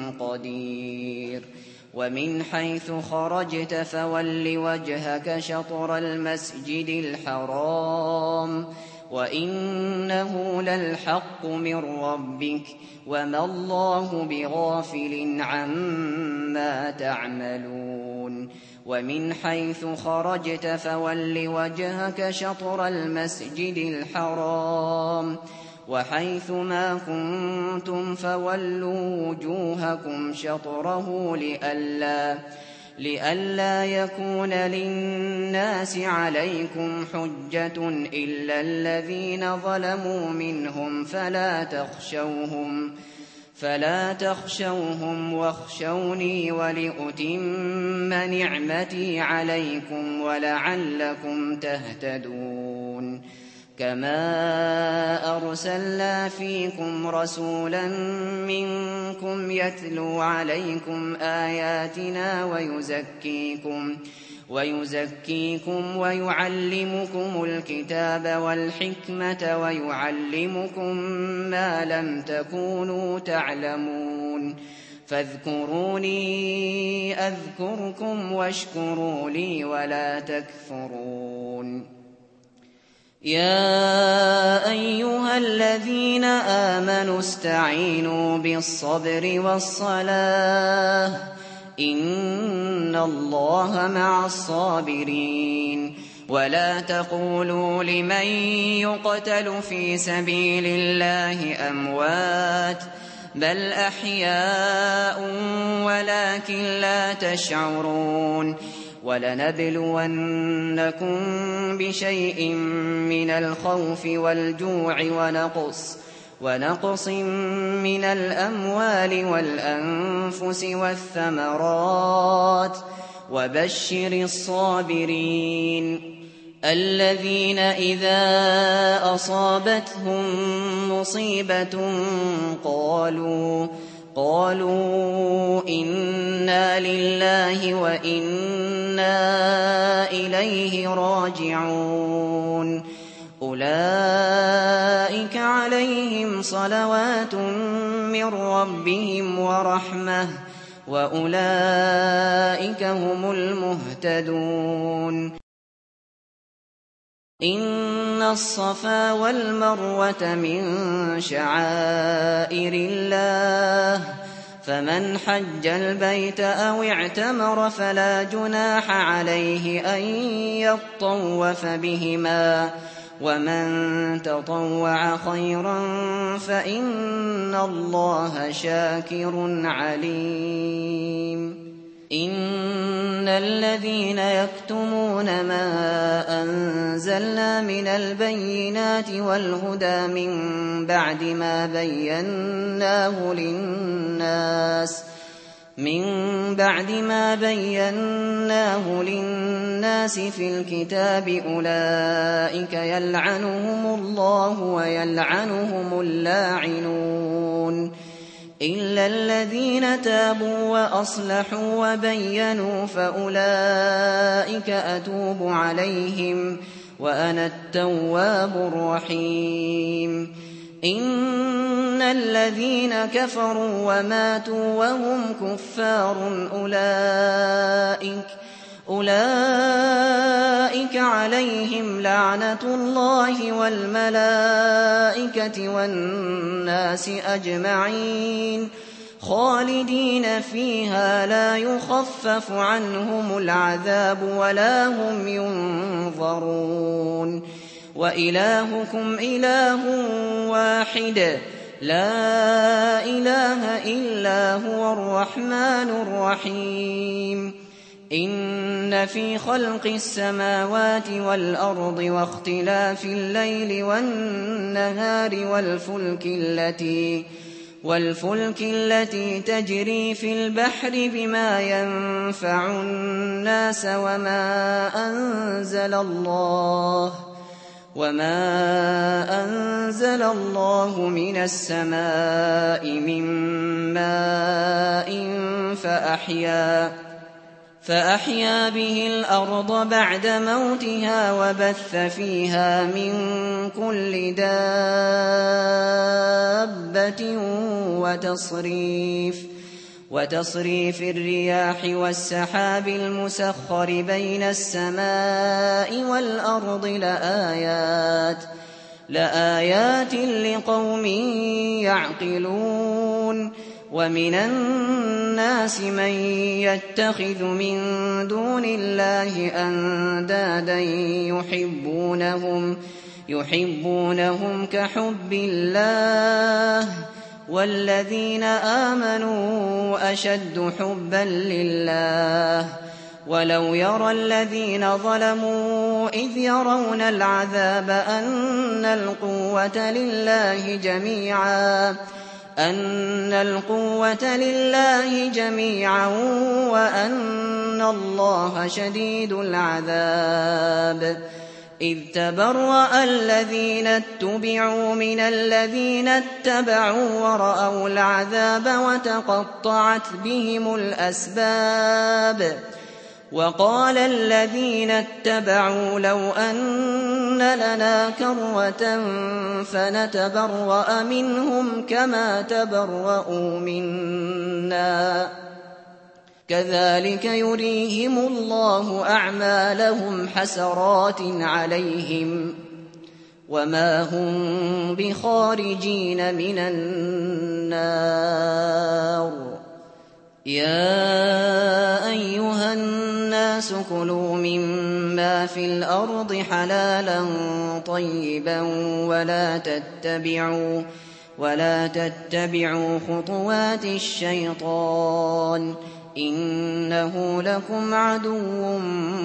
قدير ومن حيث خرجت فول وجهك شطر المسجد الحرام وإنه للحق من ربك وما الله بغافل عما تعملون ومن حيث خرجت فول وجهك شطر المسجد الحرام وحيث ما كنتم فولوا وجوهكم شطره لئلا لئلا يكون للناس عليكم حجة إلا الذين ظلموا منهم فلا تخشوهم فلا تخشوهم واخشوني ولأتم نعمتي عليكم ولعلكم تهتدون كما أرسلنا فيكم رسولا منكم يتلو عليكم آياتنا ويزكيكم ويزكيكم ويعلمكم الكتاب والحكمة ويعلمكم ما لم تكونوا تعلمون فاذكروني أذكركم واشكروا لي ولا تكفرون يا أيها الذين آمنوا استعينوا بالصبر والصلاة إن الله مع الصابرين ولا تقولوا لمن يقتل في سبيل الله أموات بل أحياء ولكن لا تشعرون ولنبلونكم بشيء من الخوف والجوع ونقص ونقص من الأموال والأنفس والثمرات وبشر الصابرين الذين إذا أصابتهم مصيبة قالوا قالوا إنا لله وإنا إليه راجعون أولئك عليهم صلوات من ربهم ورحمة وأولئك هم المهتدون إن الصفا والمروة من شعائر الله فمن حج البيت أو اعتمر فلا جناح عليه أن يطوف بهما ومن تطوع خيرا فإن الله شاكر عليم إن الذين يكتمون ما أنزلنا من البينات والهدى من بعد ما بيناه للناس من بعد ما بيناه للناس في الكتاب أولئك يلعنهم الله ويلعنهم اللاعنون إلا الذين تابوا وأصلحوا وبينوا فأولئك أتوب عليهم وأنا التواب الرحيم إن الذين كفروا وماتوا وهم كفار أولئك أولئك عليهم لعنة الله والملائكة والناس أجمعين خالدين فيها لا يخفف عنهم العذاب ولا هم ينظرون وإلهكم إله واحد لا إله إلا هو الرحمن الرحيم إن في خلق السماوات والأرض واختلاف الليل والنهار والفلك التي والفلك التي تجري في البحر بما ينفع الناس وما أنزل الله وما أنزل الله من السماء من ماء فأحيا فأحيا به الأرض بعد موتها وبث فيها من كل دابة وتصريف وتصريف الرياح والسحاب المسخر بين السماء والأرض لآيات لآيات لقوم يعقلون ومن الناس من يتخذ من دون الله أندادا يحبونهم يحبونهم كحب الله والذين آمنوا أشد حبا لله ولو يرى الذين ظلموا إذ يرون العذاب أن القوة لله جميعا أن القوة لله جميعا وأن الله شديد العذاب إذ تبرأ الذين اتبعوا من الذين اتبعوا ورأوا العذاب وتقطعت بهم الأسباب وقال الذين اتبعوا لو أن لنا كرة فنتبرأ منهم كما تبرؤوا منا كذلك يريهم الله أعمالهم حسرات عليهم وما هم بخارجين من النار يا أيها الناس كلوا مما في الأرض حلالا طيبا ولا تتبعوا ولا تتبعوا خطوات الشيطان إنه لكم عدو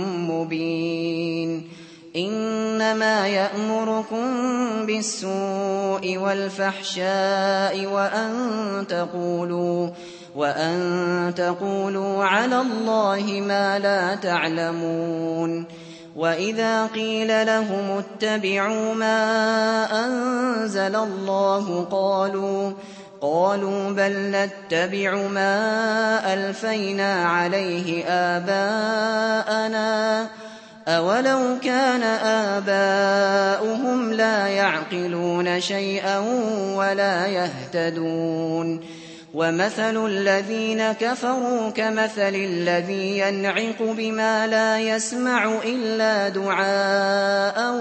مبين إنما يأمركم بالسوء والفحشاء وأن تقولوا وأن تقولوا على الله ما لا تعلمون وإذا قيل لهم اتبعوا ما أنزل الله قالوا قالوا بل نتبع ما ألفينا عليه آباءنا أولو كان آباؤهم لا يعقلون شيئا ولا يهتدون ومثل الذين كفروا كمثل الذي ينعق بما لا يسمع إلا دعاء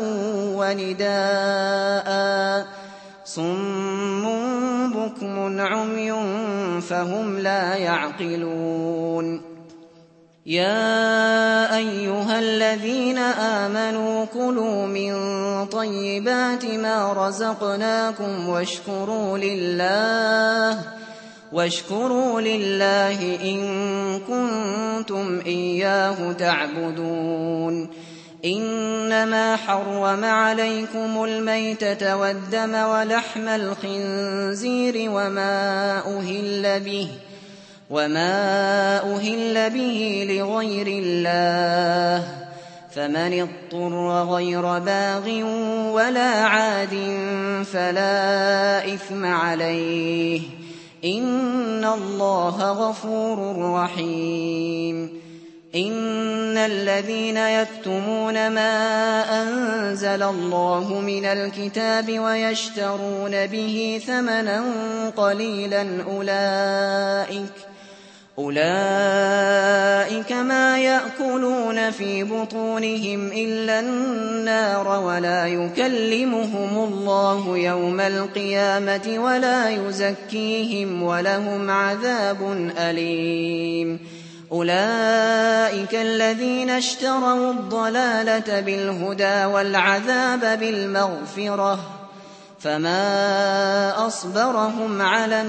ونداء صم بكم عمي فهم لا يعقلون يا أيها الذين آمنوا كلوا من طيبات ما رزقناكم واشكروا لله واشكروا لله إن كنتم إياه تعبدون إنما حرم عليكم الميتة والدم ولحم الخنزير وما أهل به وما أهل به لغير الله فمن اضطر غير باغ ولا عاد فلا إثم عليه إن الله غفور رحيم إن الذين يكتمون ما أنزل الله من الكتاب ويشترون به ثمنا قليلا أولئك أولئك ما يأكلون في بطونهم إلا النار ولا يكلمهم الله يوم القيامة ولا يزكيهم ولهم عذاب أليم أولئك الذين اشتروا الضلالة بالهدى والعذاب بالمغفرة فما أصبرهم على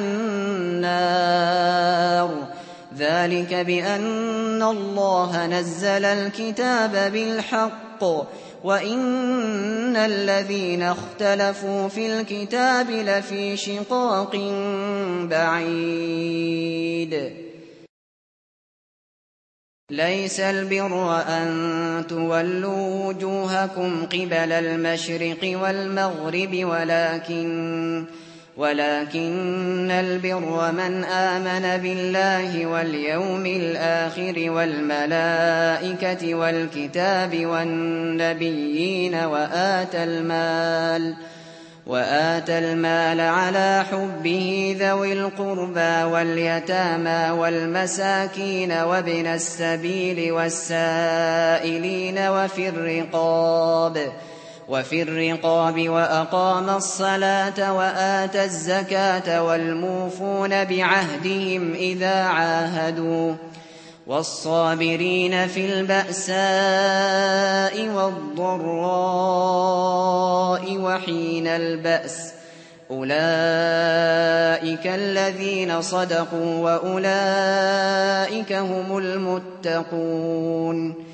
النار ذلك بأن الله نزل الكتاب بالحق وإن الذين اختلفوا في الكتاب لفي شقاق بعيد ليس البر أن تولوا وجوهكم قبل المشرق والمغرب ولكن ولكن البر من آمن بالله واليوم الآخر والملائكة والكتاب والنبيين وآتى المال وآتى المال على حبه ذوي القربى واليتامى والمساكين وابن السبيل والسائلين وفي الرقاب وفي الرقاب وأقام الصلاة وآتى الزكاة والموفون بعهدهم إذا عاهدوا والصابرين في البأساء والضراء وحين البأس أولئك الذين صدقوا وأولئك هم المتقون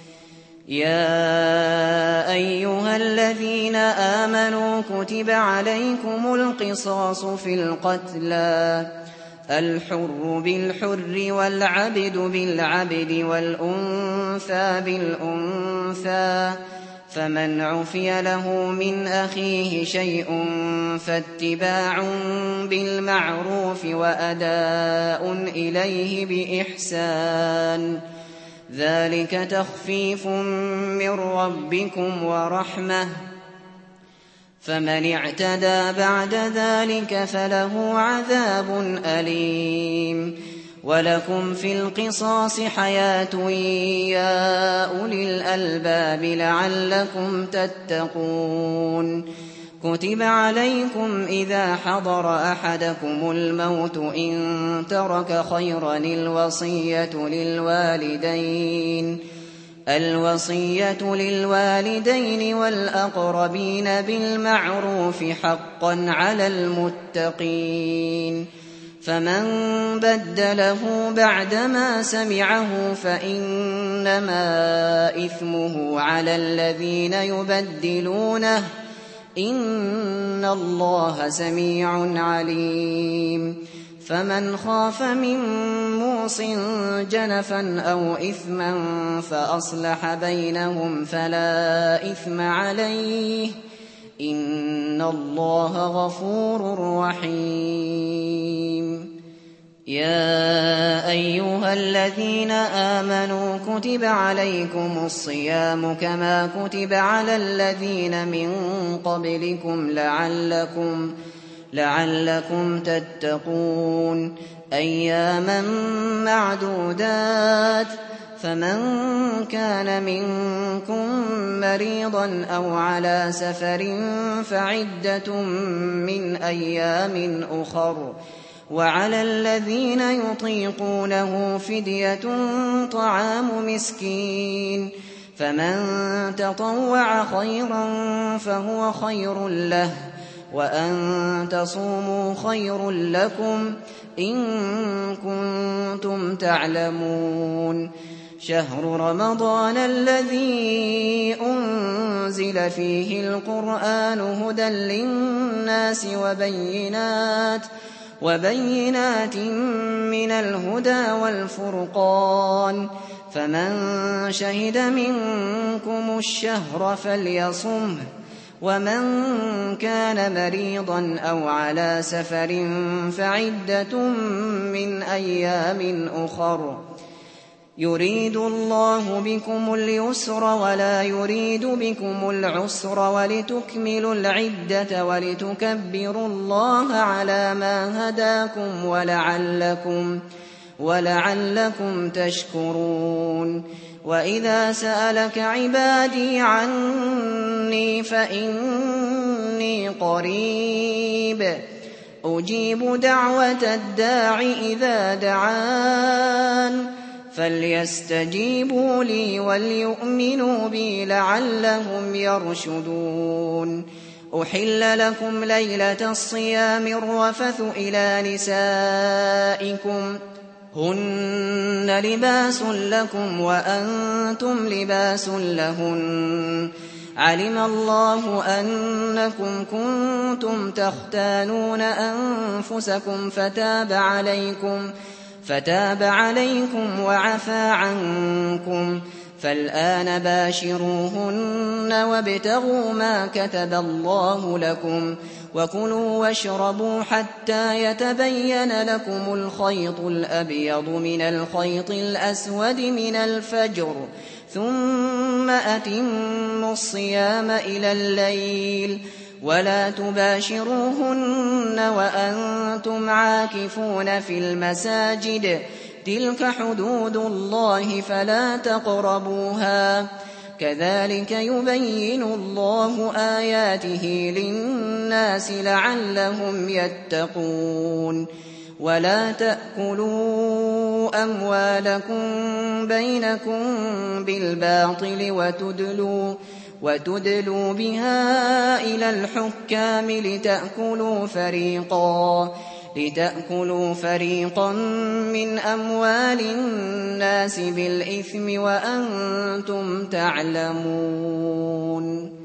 يا أيها الذين آمنوا كتب عليكم القصاص في القتلى الحر بالحر والعبد بالعبد والأنثى بالأنثى فمن عفي له من أخيه شيء فاتباع بالمعروف وأداء إليه بإحسان ذلك تخفيف من ربكم ورحمة فمن اعتدى بعد ذلك فله عذاب أليم ولكم في القصاص حياة يا أولي الألباب لعلكم تتقون كتب عليكم إذا حضر أحدكم الموت إن ترك خيرا الوصية للوالدين الوصية للوالدين والأقربين بالمعروف حقا على المتقين فمن بدله بعدما سمعه فإنما إثمه على الذين يبدلونه إن الله سميع عليم فمن خاف من موص جنفا أو إثما فأصلح بينهم فلا إثم عليه إن الله غفور رحيم. يا أيها الذين آمنوا كتب عليكم الصيام كما كتب على الذين من قبلكم لعلكم لعلكم تتقون أياما معدودات فمن كان منكم مريضا أو على سفر فعدة من أيام أخر وعلى الذين يطيقونه فدية طعام مسكين فمن تطوع خيرا فهو خير له وأن تصوموا خير لكم إن كنتم تعلمون. شهر رمضان الذي أنزل فيه القرآن هدى للناس وبينات وبينات من الهدى والفرقان فمن شهد منكم الشهر فليصمه ومن كان مريضا أو على سفر فعدة من أيام أخر يريد الله بكم اليسر ولا يريد بكم العسر ولتكملوا العدة ولتكبروا الله على ما هداكم ولعلكم, ولعلكم تشكرون. وإذا سألك عبادي عني فإني قريب أجيب دعوة الداع إذا دعان فليستجيبوا لي وليؤمنوا بي لعلهم يرشدون. أحل لكم ليلة الصيام الرفث إلى نسائكم هن لباس لكم وأنتم لباس لهن علم الله أنكم كنتم تختانون أنفسكم فتاب عليكم فتاب عليكم وعفى عنكم فالآن باشروهن وابتغوا ما كتب الله لكم وكلوا واشربوا حتى يتبين لكم الخيط الأبيض من الخيط الأسود من الفجر ثم أتموا الصيام إلى الليل ولا تباشروهن وأنتم عاكفون في المساجد تلك حدود الله فلا تقربوها كذلك يبين الله آياته للناس لعلهم يتقون. ولا تأكلوا أموالكم بينكم بالباطل وتدلوا وتدلوا بها إلى الحكام لتأكلوا فريقا لتأكلوا فريقا من أموال الناس بالإثم وأنتم تعلمون.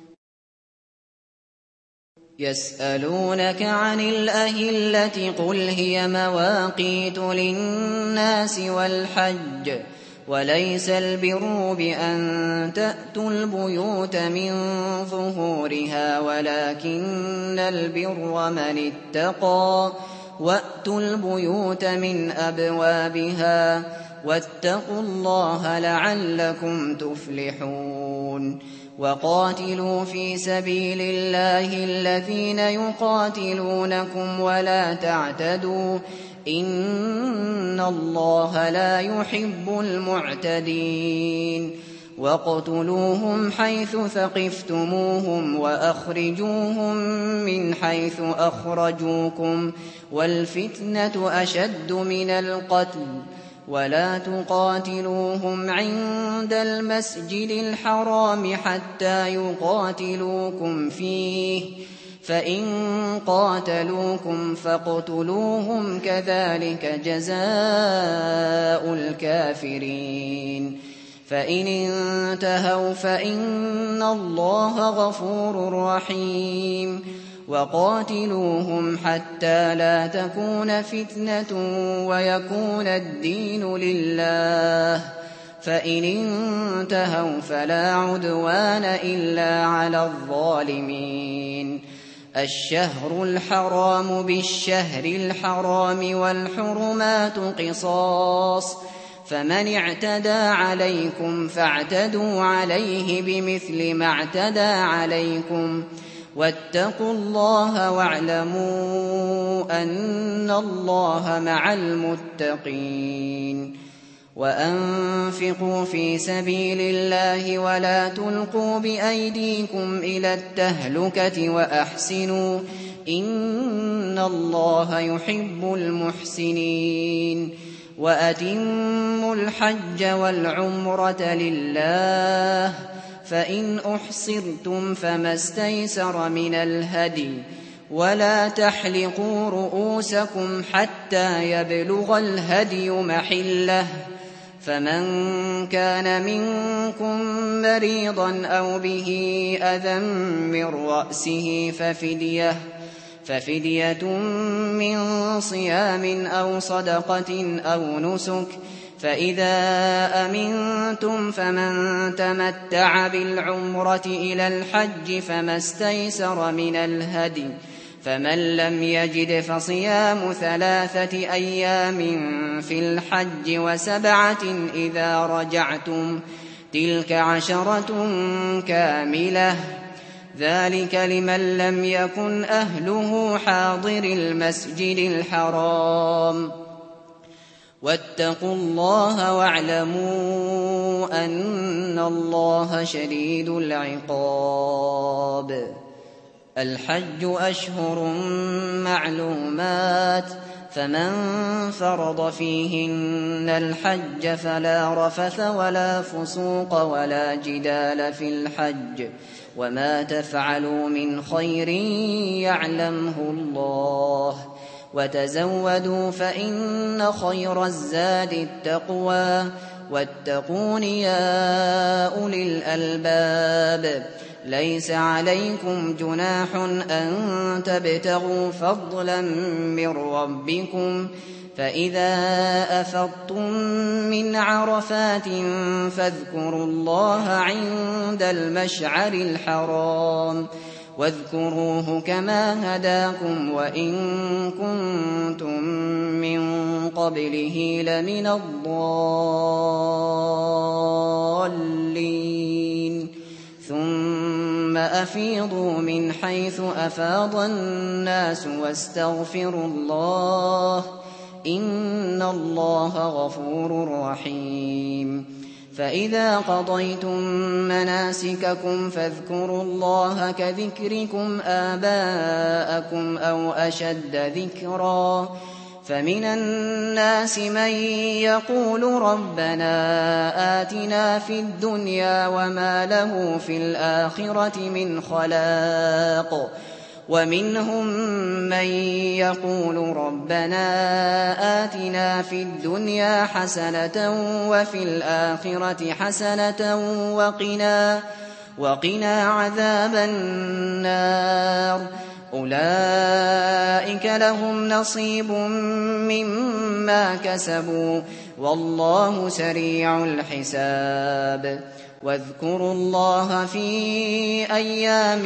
يسألونك عن الأهلة قل هي مواقيت للناس والحج وليس البر بأن تأتوا البيوت من ظهورها ولكن البر من اتقى وأتوا البيوت من أبوابها واتقوا الله لعلكم تفلحون. وقاتلوا في سبيل الله الذين يقاتلونكم ولا تعتدوا إن الله لا يحب المعتدين. واقتلوهم حيث ثقفتموهم وأخرجوهم من حيث أخرجوكم والفتنة أشد من القتل ولا تقاتلوهم عند المسجد الحرام حتى يقاتلوكم فيه فإن قاتلوكم فاقتلوهم كذلك جزاء الكافرين. فإن انتهوا فإن الله غفور رحيم. وقاتلوهم حتى لا تكون فتنة ويكون الدين لله، فإن انتهوا فلا عدوان إلا على الظالمين. الشهر الحرام بالشهر الحرام والحرمات قصاص، فمن اعتدى عليكم فاعتدوا عليه بمثل ما اعتدى عليكم، واتقوا الله واعلموا أن الله مع المتقين. وأنفقوا في سبيل الله ولا تلقوا بأيديكم إلى التهلكة وأحسنوا إن الله يحب المحسنين. وأتموا الحج والعمرة لله، فإن أحصرتم فما استيسر من الهدي، ولا تحلقوا رؤوسكم حتى يبلغ الهدي محله، فمن كان منكم مريضا أو به أذى من رأسه ففدية ففدية من صيام أو صدقة أو نسك، فإذا أمنتم فمن تمتع بالعمرة إلى الحج فما استيسر من الهدي، فمن لم يجد فصيام ثلاثة أيام في الحج وسبعة إذا رجعتم، تلك عشرة كاملة، ذلك لمن لم يكن أهله حاضر المسجد الحرام. واتقوا الله واعلموا أن الله شديد العقاب. الحج أشهر معلومات، فمن فرض فيهن الحج فلا رفث ولا فسوق ولا جدال في الحج، وما تفعلوا من خير يعلمه الله، وتزودوا فإن خير الزاد التقوى، واتقون يا أولي الألباب. ليس عليكم جناح أن تبتغوا فضلا من ربكم، فإذا أفضتم من عرفات فاذكروا الله عند المشعر الحرام، واذكروه كما هداكم وإن كنتم من قبله لمن الضالين. ثم أفيضوا من حيث أفاض الناس واستغفروا الله إن الله غفور رحيم. فإذا قضيتم مناسككم فاذكروا الله كذكركم آباءكم أو أشد ذكرا، فمن الناس من يقول ربنا آتنا في الدنيا وما له في الآخرة من خلاق، ومنهم من يقول ربنا آتنا في الدنيا حسنة وفي الآخرة حسنة وقنا, وقنا عذاب النار. أولئك لهم نصيب مما كسبوا والله سريع الحساب. واذكروا الله في أيام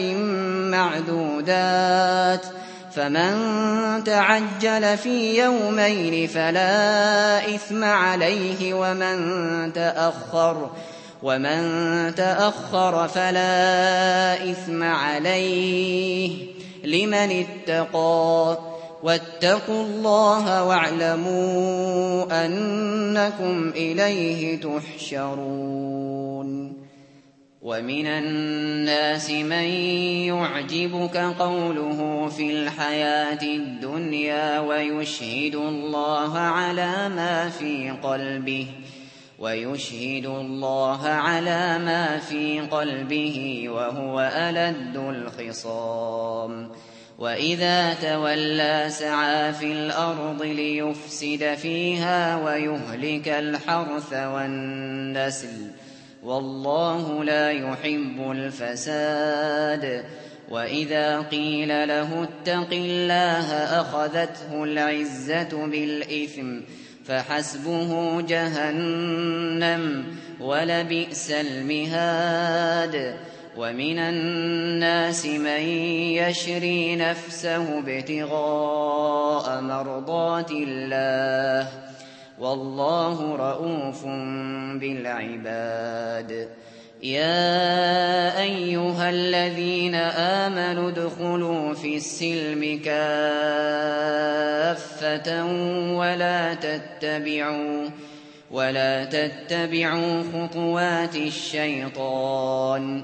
معدودات، فمن تعجل في يومين فلا إثم عليه، ومن تأخر ومن تأخر فلا إثم عليه لمن اتقى. واتقوا الله واعلموا أنكم إليه تحشرون. ومن الناس من يعجبك قوله في الحياة الدنيا ويشهد الله على ما في قلبه ويشهد الله على ما في قلبه وهو ألد الخصام. وإذا تولى سعى في الأرض ليفسد فيها ويهلك الحرث والنسل والله لا يحب الفساد. وإذا قيل له اتق الله أخذته العزة بالإثم فحسبه جهنم ولبئس المهاد ومن الناس من يشري نفسه ابتغاء مرضات الله والله رءوف بالعباد يا أيها الذين آمنوا ادخلوا في السلم كافة ولا تتبعوا ولا تتبعوا خطوات الشيطان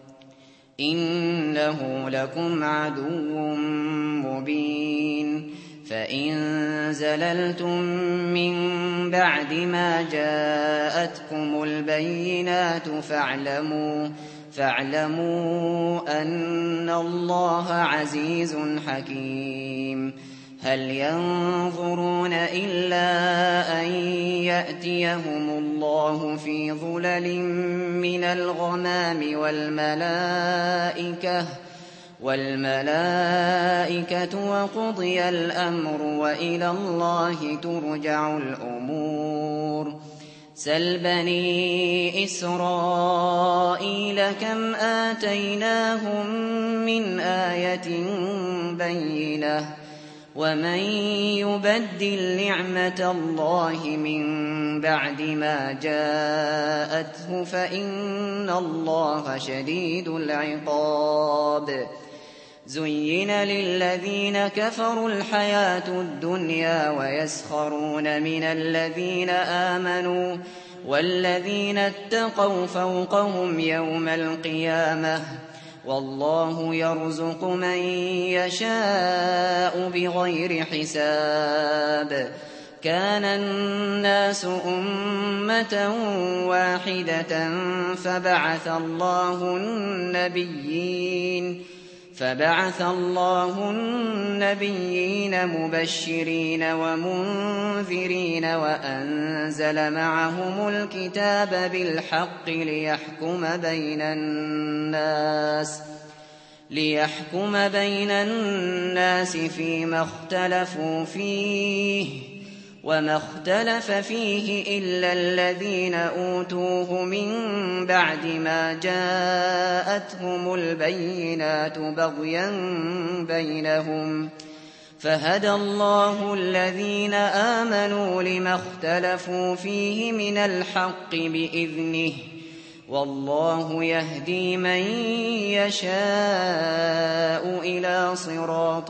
إنه لكم عدو مبين فإن زللتم من بعد ما جاءتكم البينات فاعلموا فاعلموا أن الله عزيز حكيم هل ينظرون إلا أن يأتيهم الله في ظلل من الغمام والملائكة والملائكة وقضي الأمر وإلى الله ترجع الأمور سل بني إسرائيل كم آتيناهم من آية بينة ومن يبدل نعمة الله من بعد ما جاءته فإن الله شديد العقاب زين للذين كفروا الحياة الدنيا ويسخرون من الذين آمنوا والذين اتقوا فوقهم يوم القيامة والله يرزق من يشاء بغير حساب كان الناس أمة واحدة فبعث الله النبيين فبعث الله النبيين مبشرين ومنذرين وأنزل معهم الكتاب بالحق ليحكم بين الناس ليحكم بين الناس فيما اختلفوا فيه وما اختلف فيه إلا الذين أوتوه من بعد ما جاءتهم البينات بغيا بينهم فهدى الله الذين آمنوا لما اختلفوا فيه من الحق بإذنه والله يهدي من يشاء إلى صراط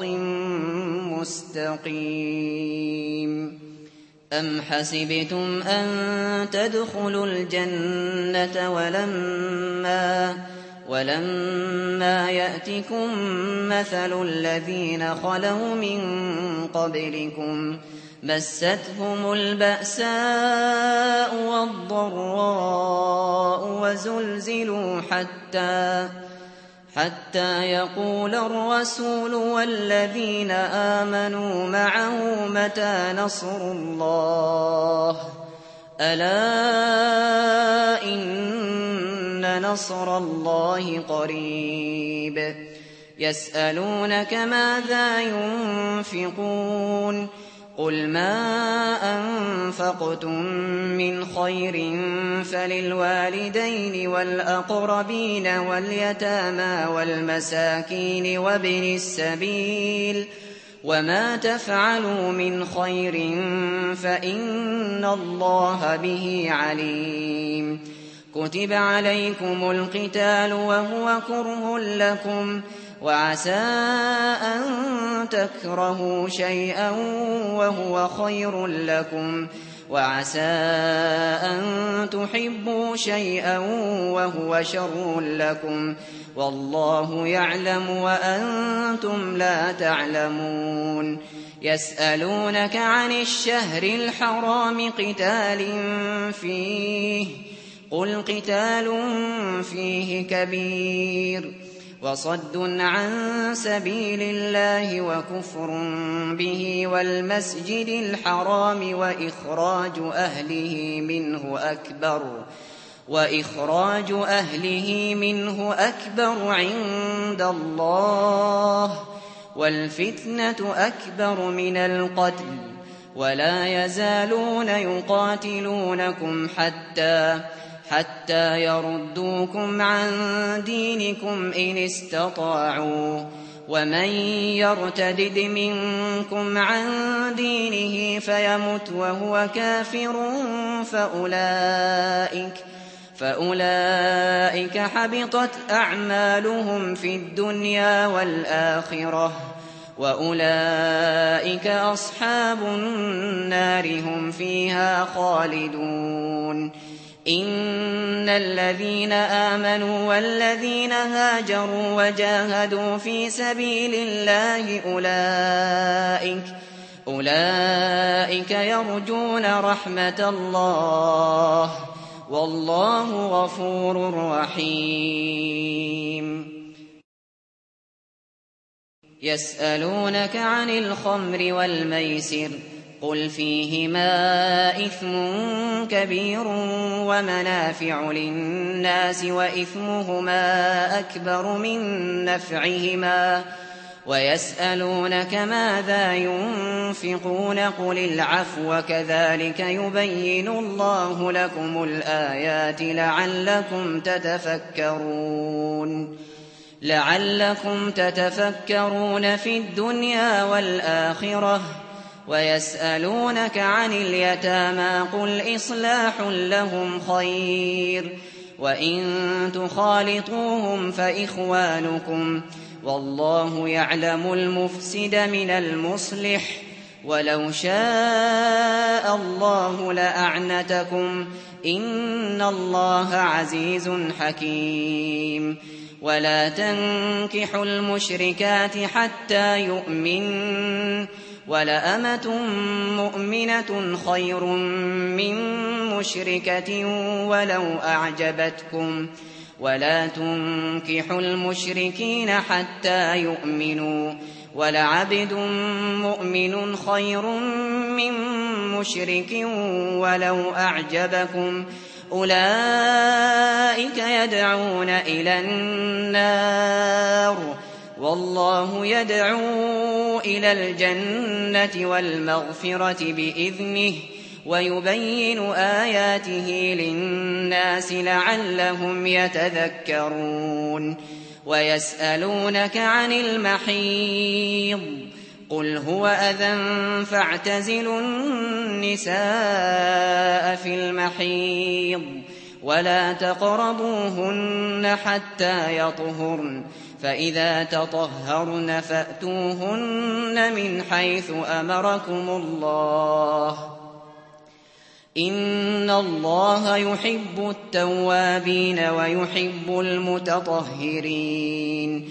مستقيم أم حسبتم أن تدخلوا الجنة ولما ولما يأتكم مثل الذين خلوا من قبلكم مستهم البأساء والضراء وزلزلوا حتى حتى يقول الرسول والذين آمنوا معه متى نصر الله ألا إن نصر الله قريب يسألونك ماذا ينفقون قل ما أنفقتم من خير فللوالدين والأقربين واليتامى والمساكين وابن السبيل وما تفعلوا من خير فإن الله به عليم كتب عليكم القتال وهو كره لكم وعسى أن تكرهوا شيئا وهو خير لكم وعسى أن تحبوا شيئا وهو شر لكم والله يعلم وأنتم لا تعلمون يسألونك عن الشهر الحرام قتال فيه قل قتال فيه كبير وصد عن سبيل الله وكفر به والمسجد الحرام وإخراج أهله منه أكبر وإخراج أهله منه أكبر عند الله والفتنة أكبر من القتل ولا يزالون يقاتلونكم حتى حتى يردوكم عن دينكم إن استطاعوا ومن يرتدد منكم عن دينه فيمت وهو كافر فأولئك فأولئك حبطت أعمالهم في الدنيا والآخرة وأولئك أصحاب النار هم فيها خالدون إن الذين آمنوا والذين هاجروا وجاهدوا في سبيل الله أولئك أولئك يرجون رحمة الله والله غفور رحيم يسألونك عن الخمر والميسر قل فيهما إثم كبير ومنافع للناس وإثمهما أكبر من نفعهما ويسألونك ماذا ينفقون قل العفو كذلك يبين الله لكم الآيات لعلكم تتفكرون لعلكم تتفكرون في الدنيا والآخرة ويسألونك عن اليتامى قل إصلاح لهم خير وإن تخالطوهم فإخوانكم والله يعلم المفسد من المصلح ولو شاء الله لأعنتكم إن الله عزيز حكيم ولا تنكحوا المشركات حتى يؤمنوا ولأمة مؤمنة خير من مشركة ولو أعجبتكم ولا تنكحوا المشركين حتى يؤمنوا ولعبد مؤمن خير من مشرك ولو أعجبكم أولئك يدعون إلى النار والله يدعو إلى الجنة والمغفرة بإذنه ويبين آياته للناس لعلهم يتذكرون ويسألونك عن المحيض قل هو أذى فاعتزلوا النساء في المحيض ولا تقربوهن حتى يطهرن فإذا تطهرن فأتوهن من حيث أمركم الله إن الله يحب التوابين ويحب المتطهرين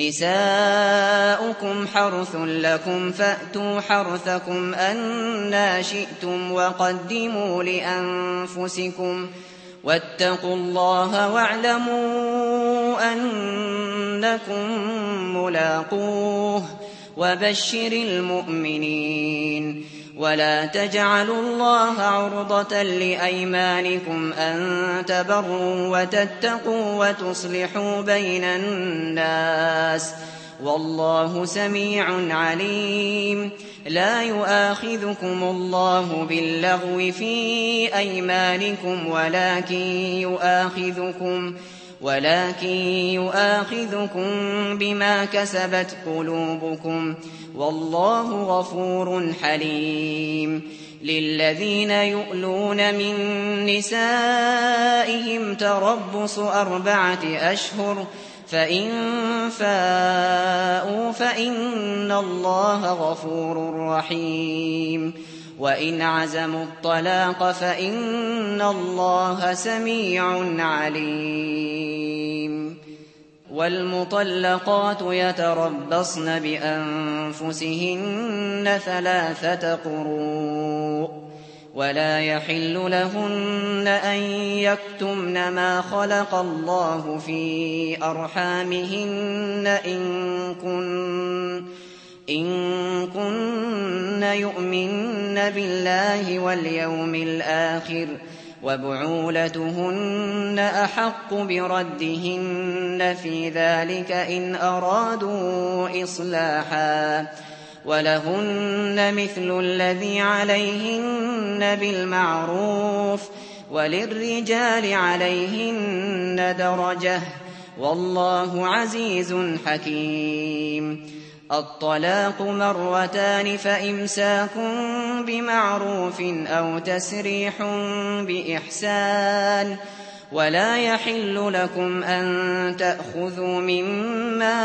نساؤكم حرث لكم فأتوا حرثكم أنى شئتم وقدموا لأنفسكم واتقوا الله واعلموا أنكم ملاقوه وبشر المؤمنين ولا تجعلوا الله عرضة لأيمانكم أن تبروا وتتقوا وتصلحوا بين الناس والله سميع عليم لا يؤاخذكم الله باللغو في أيمانكم ولكن يؤاخذكم ولكن يؤاخذكم بما كسبت قلوبكم والله غفور حليم للذين يؤلون من نسائهم تربص أربعة أشهر فإن فاءوا فإن الله غفور رحيم وإن عزموا الطلاق فإن الله سميع عليم والمطلقات يتربصن بأنفسهن ثلاثة قروء ولا يحل لهن أن يكتمن ما خلق الله في أرحامهن إن كن إن كن يؤمن بالله واليوم الآخر وبعولتهن أحق بردهن في ذلك إن أرادوا إصلاحا ولهن مثل الذي عليهن بالمعروف وللرجال عليهن درجة والله عزيز حكيم. الطلاق مرتان فإمساك بمعروف أو تسريح بإحسان ولا يحل لكم أن تأخذوا مما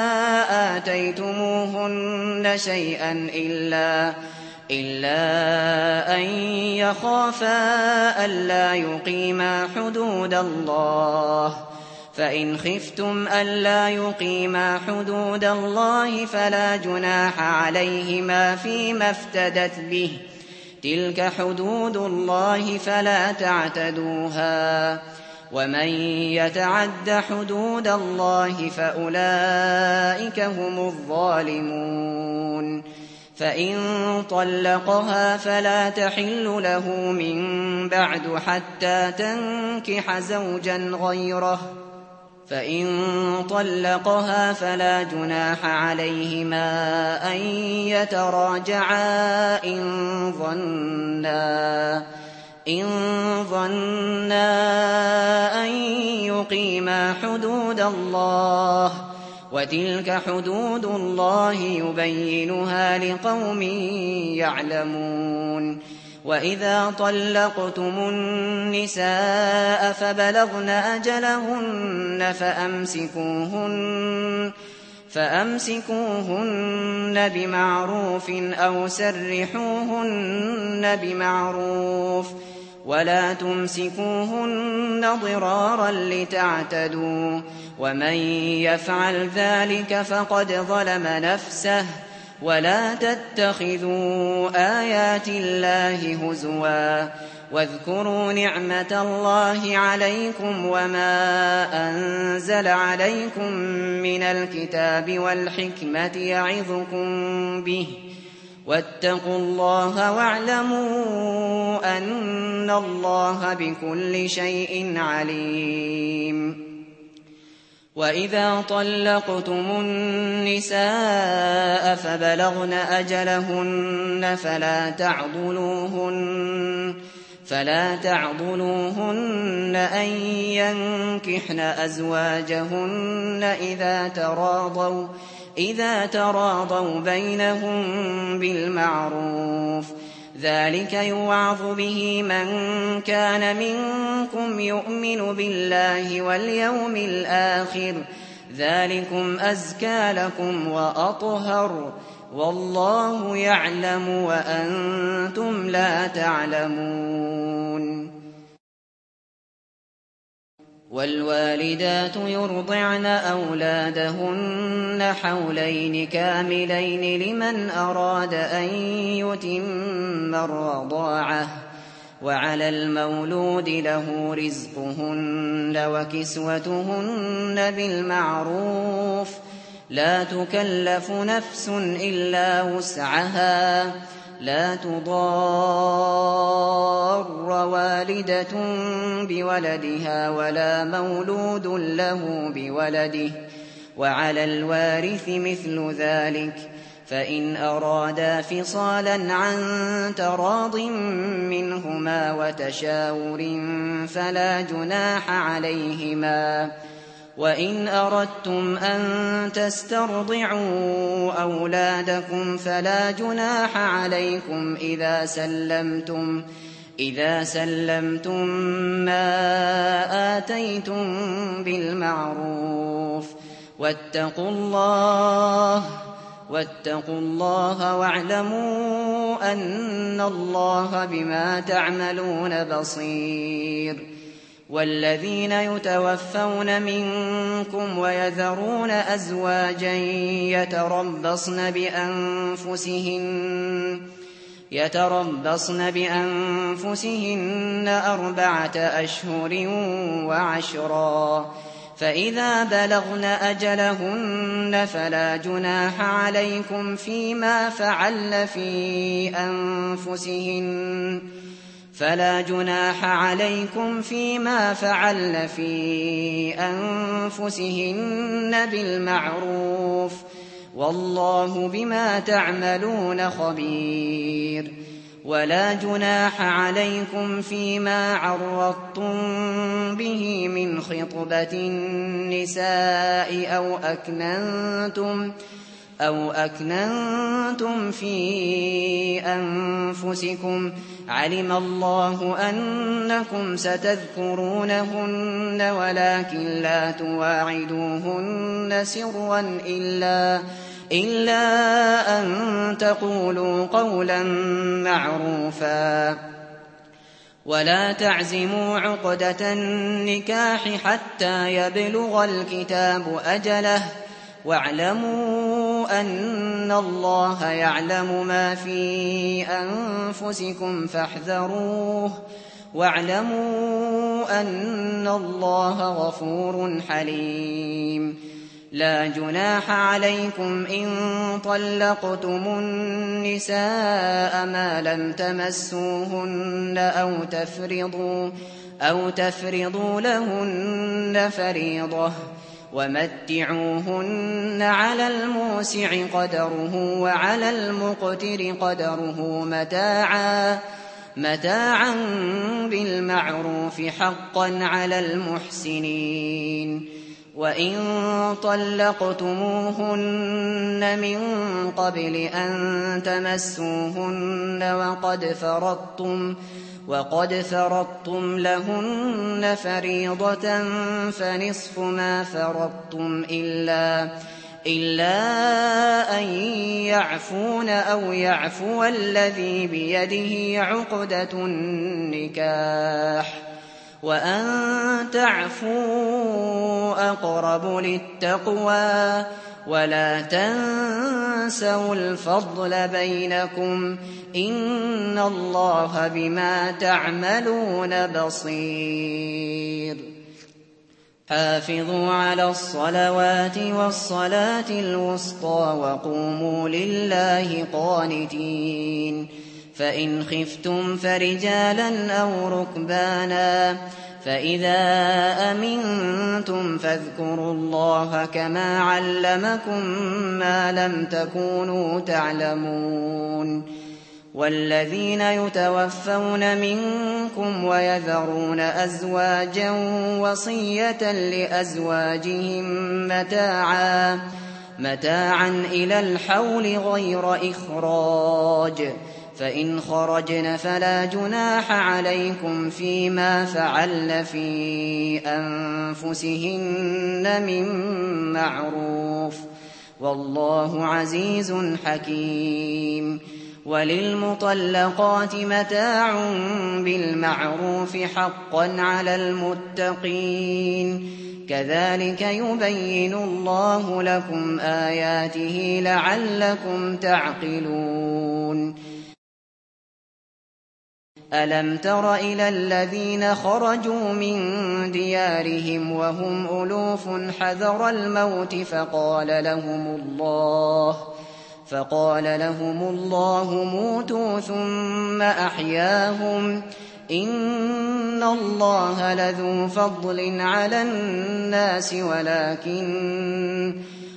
آتيتموهن شيئا إلا إلا أن يخافا ألا يقيما حدود الله فإن خفتم ألا يقيما حدود الله فلا جناح عليهما فيما افتدت به تلك حدود الله فلا تعتدوها ومن يتعد حدود الله فأولئك هم الظالمون. فإن طلقها فلا تحل له من بعد حتى تنكح زوجا غيره فإن طلقها فلا جناح عليهما أن يتراجعا إن ظنا إن ظنا أن يقيما حدود الله وتلك حدود الله يبينها لقوم يعلمون. وإذا طلقتم النساء فبلغن أجلهن فأمسكوهن فأمسكوهن بمعروف أو سرحوهن بمعروف ولا تمسكوهن ضرارا لتعتدوا ومن يفعل ذلك فقد ظلم نفسه ولا تتخذوا آيات الله هزوا واذكروا نعمة الله عليكم وما أنزل عليكم من الكتاب والحكمة يعظكم به واتقوا الله واعلموا أن الله بكل شيء عليم. وإذا طلقتم النساء فبلغن أجلهن فلا تعضلوهن فلا تعضلوهن أن ينكحن أزواجهن إذا تراضوا إذا تراضوا بينهم بالمعروف ذلك يوعظ به من كان منكم يؤمن بالله واليوم الآخر ذلكم أزكى لكم وأطهر والله يعلم وأنتم لا تعلمون. والوالدات يرضعن أولادهن حولين كاملين لمن أراد أن يتم الرضاعة وعلى المولود له رزقهن وكسوتهن بالمعروف لا تكلف نفس إلا وسعها لا تضار والدة بولدها ولا مولود له بولده وعلى الوارث مثل ذلك فإن أرادا فصالا عن تراض منهما وتشاور فلا جناح عليهما. وإن أردتم أن تسترضعوا أولادكم فلا جناح عليكم إذا سلمتم إذا سلمتم ما آتيتم بالمعروف واتقوا الله واتقوا الله واعلموا أن الله بما تعملون بصير. والذين يتوفون منكم ويذرون أزواجا يتربصن بأنفسهن يتربصن بأنفسهن أربعة أشهر وعشرا فإذا بلغن أجلهن فلا جناح عليكم فيما فعل في أنفسهن فلا جناح عليكم فيما فعلن في أنفسهن بالمعروف والله بما تعملون خبير. ولا جناح عليكم فيما عرضتم به من خطبة النساء أو أكننتم أو أكننتم في أنفسكم علم الله أنكم ستذكرونهن ولكن لا تواعدوهن سرا إلا إلا أن تقولوا قولا معروفا ولا تعزموا عقدة النكاح حتى يبلغ الكتاب أجله واعلموا أن الله يعلم ما في أنفسكم فاحذروه واعلموا أن الله غفور حليم. لا جناح عليكم إن طلقتم النساء ما لم تمسوهن أو تفرضوا, أو تفرضوا لهن فريضة ومتعوهن على الموسع قدره وعلى المقتر قدره متاعا, متاعا بالمعروف حقا على المحسنين. وإن طلقتموهن من قبل أن تمسوهن وقد فرضتم وقد فرضتم لهن فريضة فنصف ما فرضتم إلا إلا أن يعفون أو يعفو الذي بيده عقدة النكاح وأن تعفوا أقرب للتقوى ولا تنسوا الفضل بينكم إن الله بما تعملون بصير. حافظوا على الصلوات والصلاة الوسطى وقوموا لله قانتين. فإن خفتم فرجالا أو ركبانا فإذا أمنتم فاذكروا الله كما علمكم ما لم تكونوا تعلمون. والذين يتوفون منكم ويذرون أزواجا وصية لأزواجهم متاعا, متاعا إلى الحول غير إخراج فإن خرجن فلا جناح عليكم فيما فعلن في أنفسهن من معروف والله عزيز حكيم. وللمطلقات متاع بالمعروف حقا على المتقين كذلك يبين الله لكم آياته لعلكم تعقلون. ألم تر إلى الذين خرجوا من ديارهم وهم ألوف حذر الموت فقال لهم الله فقال لهم الله موتوا ثم أحياهم إن الله لذو فضل على الناس ولكن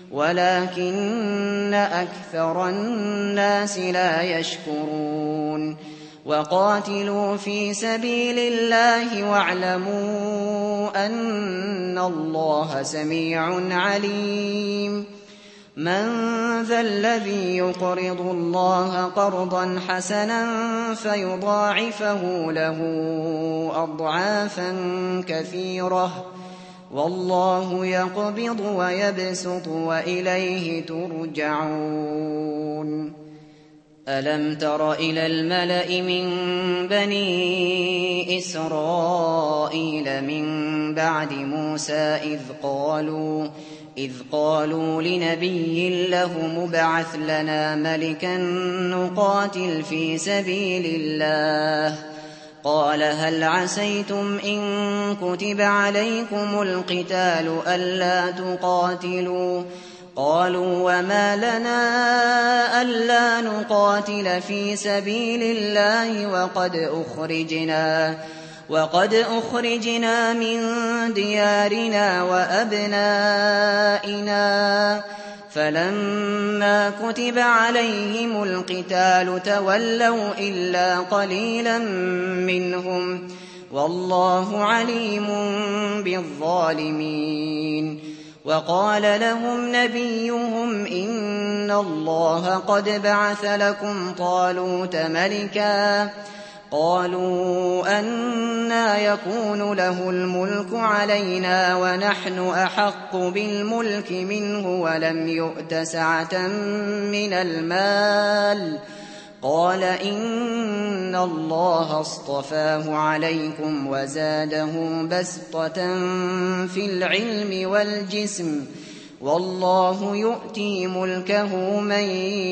ولكن أكثر الناس لا يشكرون. وقاتلوا في سبيل الله واعلموا أن الله سميع عليم. من ذا الذي يقرض الله قرضا حسنا فيضاعفه له أضعافا كثيرة والله يقبض ويبسط وإليه ترجعون. ألم تر إلى الملأ من بني إسرائيل من بعد موسى إذ قالوا إذ قالوا لنبي له مبعث لنا ملكا نقاتل في سبيل الله قال هل عسيتم إن كتب عليكم القتال ألا تقاتلوا قالوا وما لنا ألا نقاتل في سبيل الله وقد أخرجنا وقد أخرجنا من ديارنا وأبنائنا فلما كتب عليهم القتال تولوا إلا قليلا منهم والله عليم بالظالمين. وقال لهم نبيهم إن الله قد بعث لكم طالوت ملكا قالوا أنى يكون له الملك علينا ونحن أحق بالملك منه ولم يؤت سعة من المال قال إن الله اصطفاه عليكم وزاده بسطة في العلم والجسم والله يؤتي ملكه من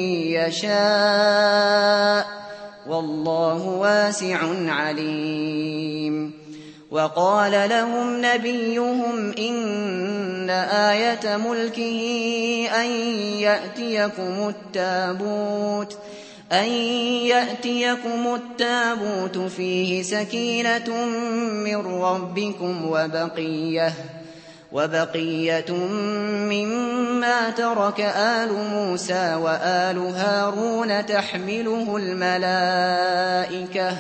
يشاء والله واسع عليم. وقال لهم نبيهم إن آية ملكه أن يأتيكم التابوت أن يأتيكم التابوت فيه سكينة من ربكم وبقية وبقية مما ترك آل موسى وآل هارون تحمله الملائكة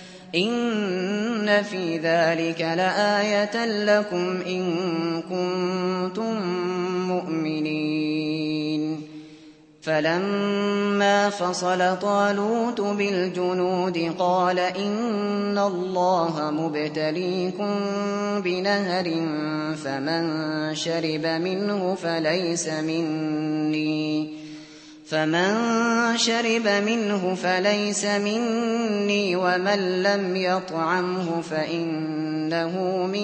إن في ذلك لآية لكم إن كنتم مؤمنين. فلما فصل طالوت بالجنود قال إن الله مبتليكم بنهر فمن شرب منه فليس مني فمن شرب منه فليس مني ومن لم يطعمه فإنه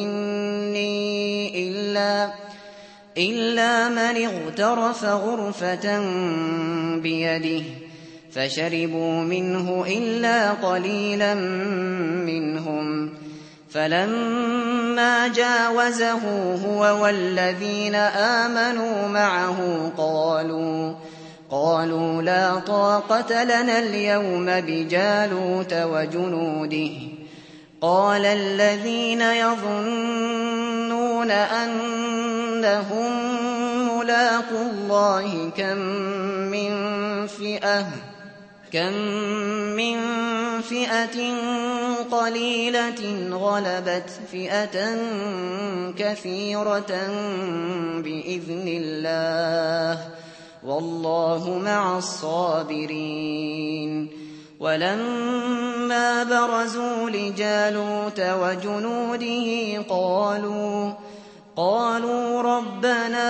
مني إلا إلا من اغترف غرفة بيده فشربوا منه إلا قليلا منهم فلما جاوزه هو والذين آمنوا معه قالوا قالوا لا طاقة لنا اليوم بجالوت وجنوده قال الذين يظنون أنهم ملاقو الله كم من فئة كم من فئة قليلة غلبت فئة كثيرة بإذن الله والله مع الصابرين. ولما برزوا لجالوت وجنوده قالوا قالوا ربنا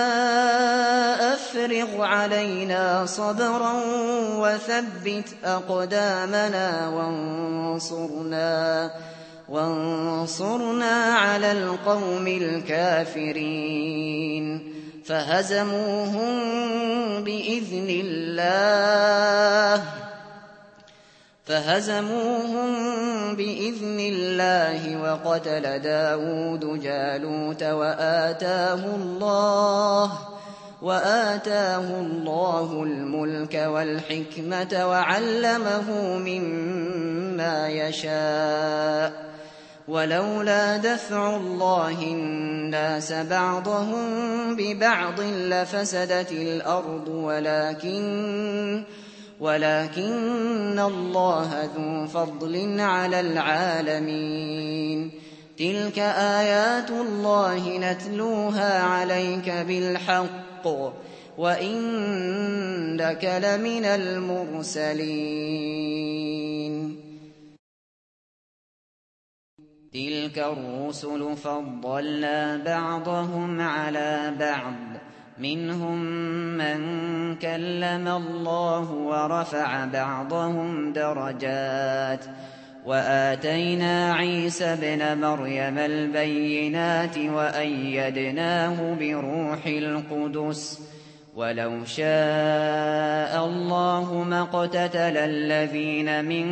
أفرغ علينا صبرا وثبت أقدامنا وانصرنا وانصرنا على القوم الكافرين فهزموهم بإذن الله فهزموهم بإذن الله وقتل داود جالوت وآتاه الله وآتاه الله الملك والحكمة وعلمه مما يشاء ولولا دفع الله الناس بعضهم ببعض لفسدت الأرض ولكن ولكن الله ذو فضل على العالمين. تلك آيات الله نتلوها عليك بالحق وإنك لمن المرسلين. تلك الرسل فضلنا بعضهم على بعض منهم من كلم الله ورفع بعضهم درجات وآتينا عيسى ابن مريم البينات وأيدناه بروح القدس ولو شاء الله ما اقتتل الذين من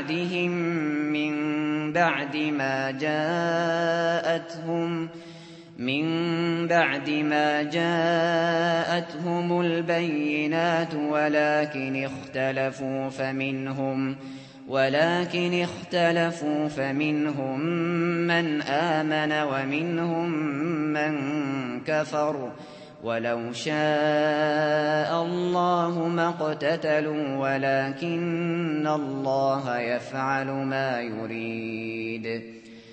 بعدهم من بعد ما جاءتهم من بعد ما جاءتهم البينات ولكن اختلفوا فمنهم ولكن اختلفوا فمنهم من آمن ومنهم من كفر ولو شاء الله ما اقتتلوا ولكن الله يفعل ما يريد.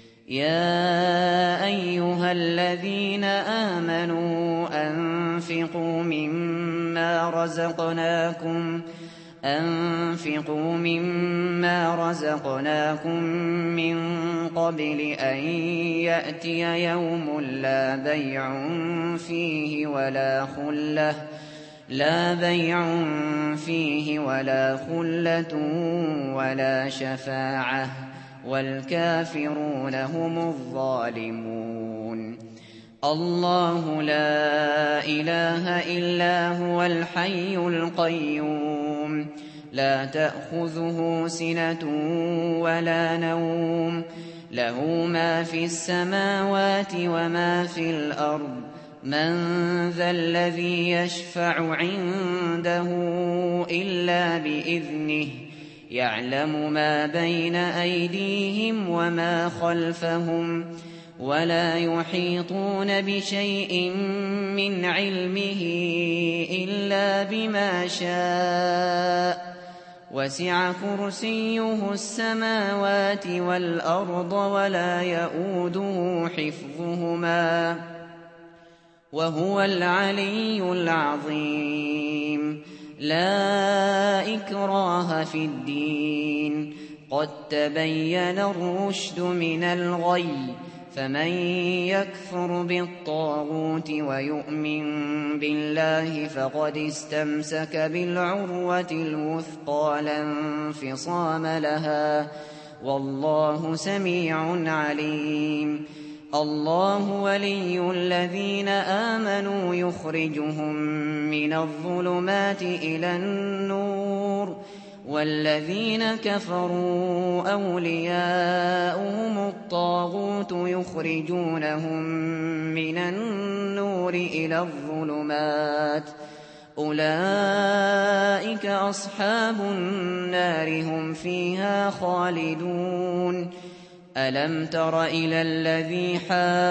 يا أيها الذين آمنوا أنفقوا مما رزقناكم أنفقوا مما رزقناكم من قبل أن يأتي يوم لا بيع فيه ولا خلة لا بيع فيه ولا خلة ولا شفاعة والكافرون هم الظالمون. الله لا إله إلا هو الحي القيوم لا تأخذه سنة ولا نوم له ما في السماوات وما في الأرض من ذا الذي يشفع عنده إلا بإذنه يعلم ما بين أيديهم وما خلفهم ولا يحيطون بشيء من علمه إلا بما شاء وسع كرسيه السماوات والأرض ولا يئوده حفظهما وهو العلي العظيم. لا إكراه في الدين قد تبين الرشد من الغي فمن يكفر بالطاغوت ويؤمن بالله فقد استمسك بالعروة الوثقى لا انفصام لها والله سميع عليم. الله ولي الذين آمنوا يخرجهم من الظلمات إلى النور والذين كفروا أولياؤهم الطاغوت يخرجونهم من النور إلى الظلمات أولئك أصحاب النار هم فيها خالدون. ألم تر إلى الذي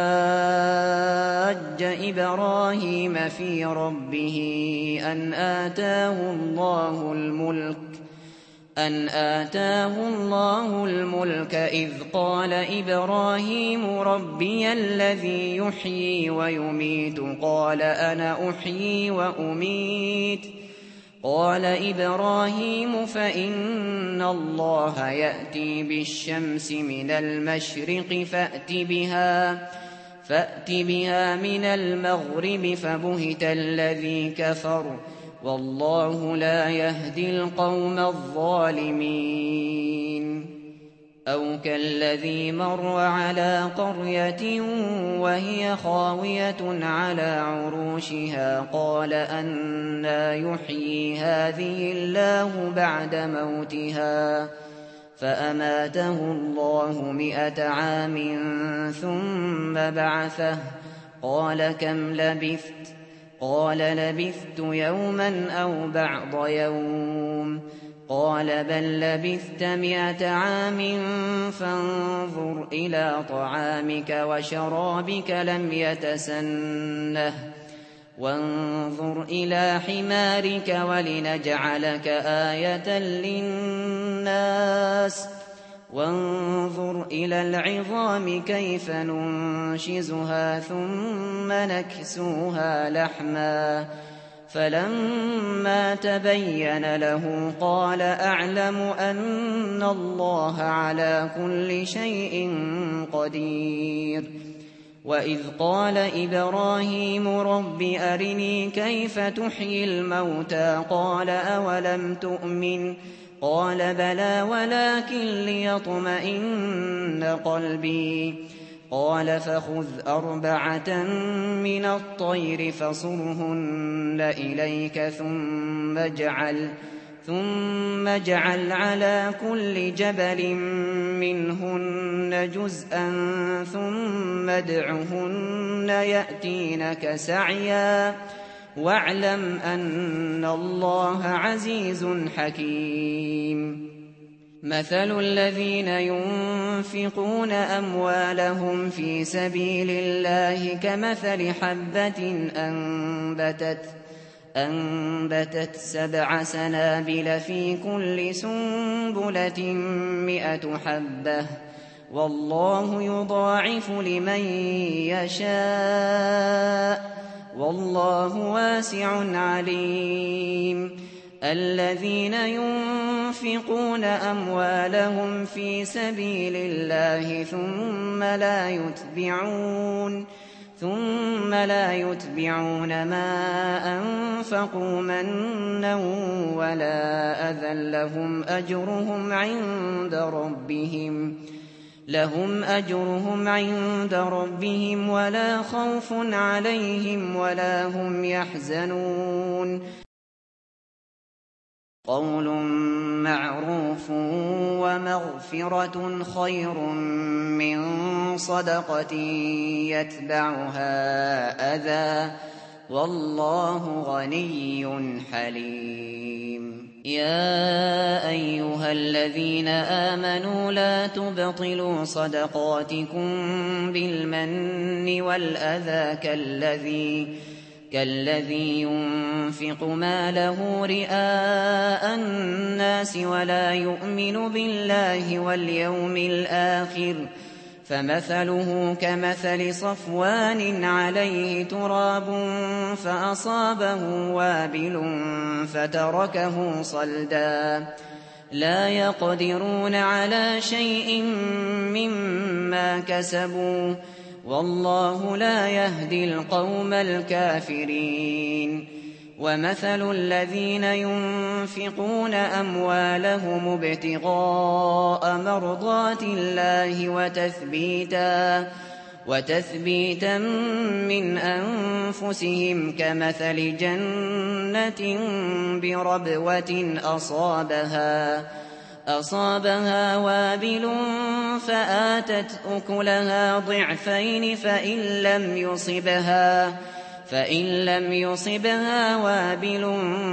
حاج إبراهيم في ربه أن آتاه الله الملك أن آتاه الله الملك إذ قال إبراهيم ربي الذي يحيي ويميت قال أنا أحيي وأميت قال إبراهيم فإن الله يأتي بالشمس من المشرق فأت بها فأت بها من المغرب فبهت الذي كفر والله لا يهدي القوم الظالمين. أو كالذي مر على قرية وهي خاوية على عروشها قال أنى يحيي هذه الله بعد موتها فأماته الله مئة عام ثم بعثه قال كم لبثت قال لبثت يوما أو بعض يوم قال بل لبثت مئة عام فانظر إلى طعامك وشرابك لم يتسنه وانظر إلى حمارك ولنجعلك آية للناس وانظر إلى العظام كيف ننشزها ثم نكسوها لحما فلما تبين له قال أعلم أن الله على كل شيء قدير. وإذ قال إبراهيم رب أرني كيف تحيي الموتى قال أولم تؤمن قال بلى ولكن ليطمئن قلبي قال فخذ أربعة من الطير فصرهن إليك ثم اجعل ثم اجعل على كل جبل منهن جزءا ثم ادعهن يأتينك سعيا واعلم أن الله عزيز حكيم. مثل الذين ينفقون أموالهم في سبيل الله كمثل حبة أنبتت أنبتت سبع سنابل في كل سنبلة مئة حبة والله يضاعف لمن يشاء والله واسع عليم. الذين ينفقون أموالهم في سبيل الله ثم لا يتبعون ثم لا يتبعون ما أنفقوا منا ولا أذى لهم أجرهم عند ربهم لهم أجرهم عند ربهم ولا خوف عليهم ولا هم يحزنون. قول معروف ومغفرة خير من صدقة يتبعها أذى والله غني حليم. يا أيها الذين آمنوا لا تبطلوا صدقاتكم بالمن والأذى كالذي كالذي ينفق ماله رئاء الناس ولا يؤمن بالله واليوم الآخر فمثله كمثل صفوان عليه تراب فأصابه وابل فتركه صلدا لا يقدرون على شيء مما كسبوا والله لا يهدي القوم الكافرين. ومثل الذين ينفقون أموالهم ابتغاء مرضات الله وتثبيتا وتثبيتا من أنفسهم كمثل جنة بربوة أصابها أصابها وابل فآتت أكلها ضعفين فإن لم يصبها فإن لم يصبها وابل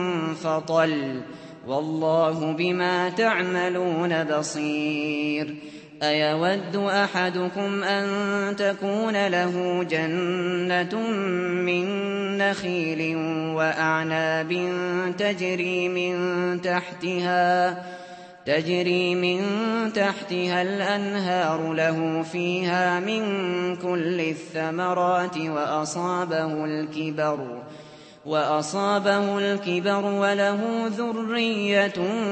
فطل والله بما تعملون بصير. أيود أحدكم أن تكون له جنة من نخيل وأعناب تجري من تحتها تجري من تحتها الأنهار له فيها من كل الثمرات وأصابه الكبر وأصابه الكبر وله ذرية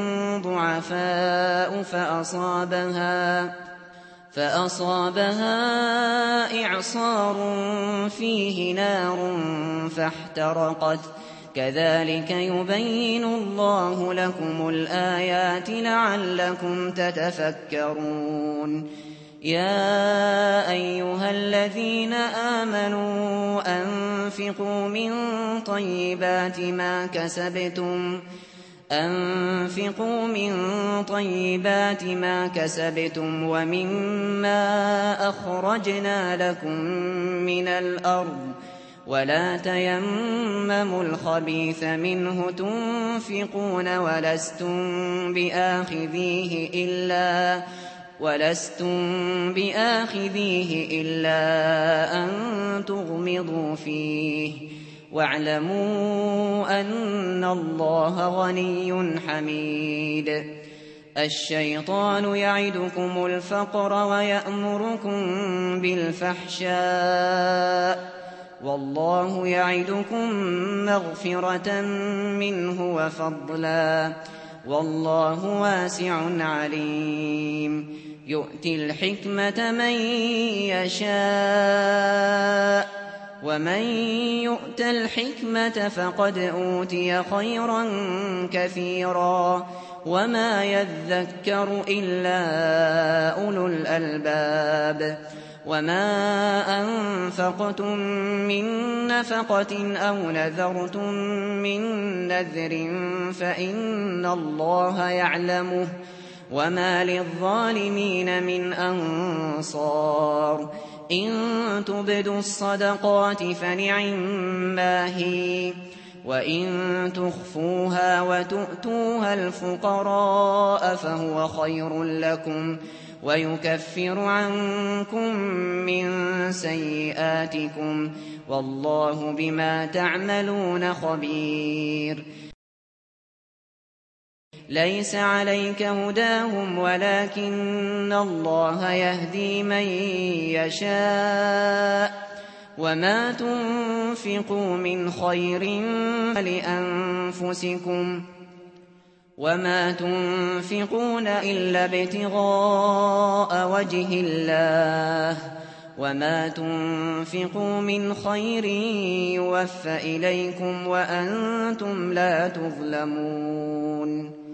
ضعفاء فأصابها فأصابها إعصار فيه نار فاحترقت كذلك يبين الله لكم الآيات لعلكم تتفكرون. يا أيها الذين آمنوا أنفقوا من طيبات ما كسبتم أنفقوا من طيبات ما كسبتم ومما أخرجنا لكم من الأرض ولا تيمموا الخبيث منه تنفقون ولستم بآخذيه إلا ولستم بآخذيه إلا أن تغمضوا فيه واعلموا أن الله غني حميد. الشيطان يعدكم الفقر ويأمركم بالفحشاء والله يعدكم مغفرة منه وفضلا والله واسع عليم. يؤتي الحكمة من يشاء ومن يؤت الحكمة فقد أوتي خيرا كثيرا وما يذكر إلا أولو الألباب. وما أنفقتم من نفقة أو نذرتم من نذر فإن الله يعلمه وما للظالمين من أنصار إن تبدوا الصدقات فنعما هي وإن تخفوها وتؤتوها الفقراء فهو خير لكم ويكفر عنكم من سيئاتكم والله بما تعملون خبير ليس عليك هداهم ولكن الله يهدي من يشاء وما تنفقوا من خير فلأنفسكم وما تنفقون إلا ابتغاء وجه الله وما تنفقوا من خير يوفى إليكم وأنتم لا تظلمون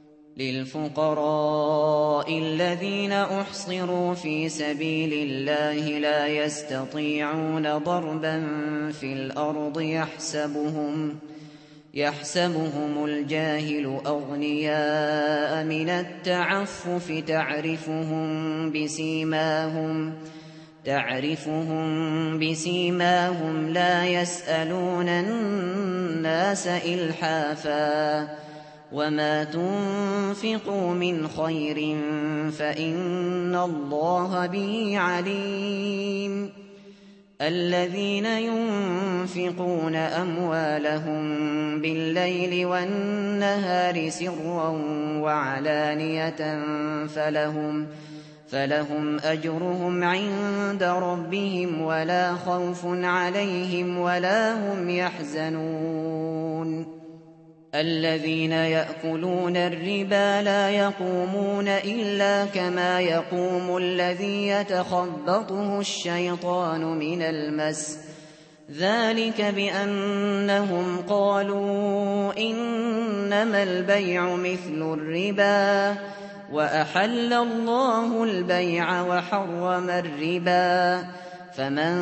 للفقراء الذين أحصروا في سبيل الله لا يستطيعون ضربا في الأرض يحسبهم يحسبهم الجاهل أغنياء من التعفف تعرفهم بسيماهم تعرفهم بسيماهم لا يسألون الناس إلحافا وما تنفقوا من خير فإن الله به عليم الذين ينفقون أموالهم بالليل والنهار سرا وعلانية فلهم فلهم أجرهم عند ربهم ولا خوف عليهم ولا هم يحزنون الذين يأكلون الربا لا يقومون إلا كما يقوم الذي يتخبطه الشيطان من المس ذلك بأنهم قالوا إنما البيع مثل الربا وأحل الله البيع وحرم الربا فمن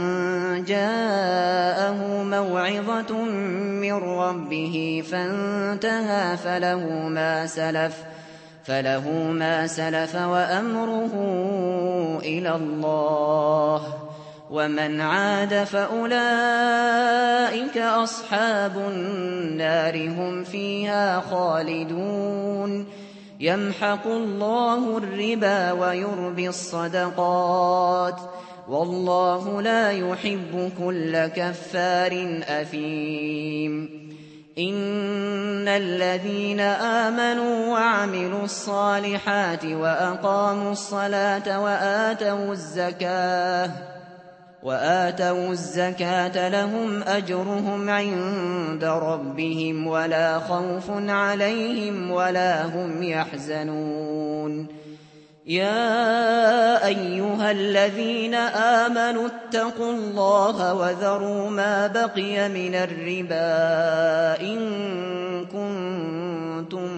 جاءه موعظة من ربه فانتهى فله ما سلف فله ما سلف وأمره إلى الله ومن عاد فأولئك أصحاب النار هم فيها خالدون يمحق الله الربا ويربي الصدقات والله لا يحب كل كفار أثيم إن الذين آمنوا وعملوا الصالحات وأقاموا الصلاة وآتوا الزكاة وآتوا الزكاة لهم أجرهم عند ربهم ولا خوف عليهم ولا هم يحزنون يا أيها الذين آمنوا اتقوا الله وذروا ما بقي من الربا إن كنتم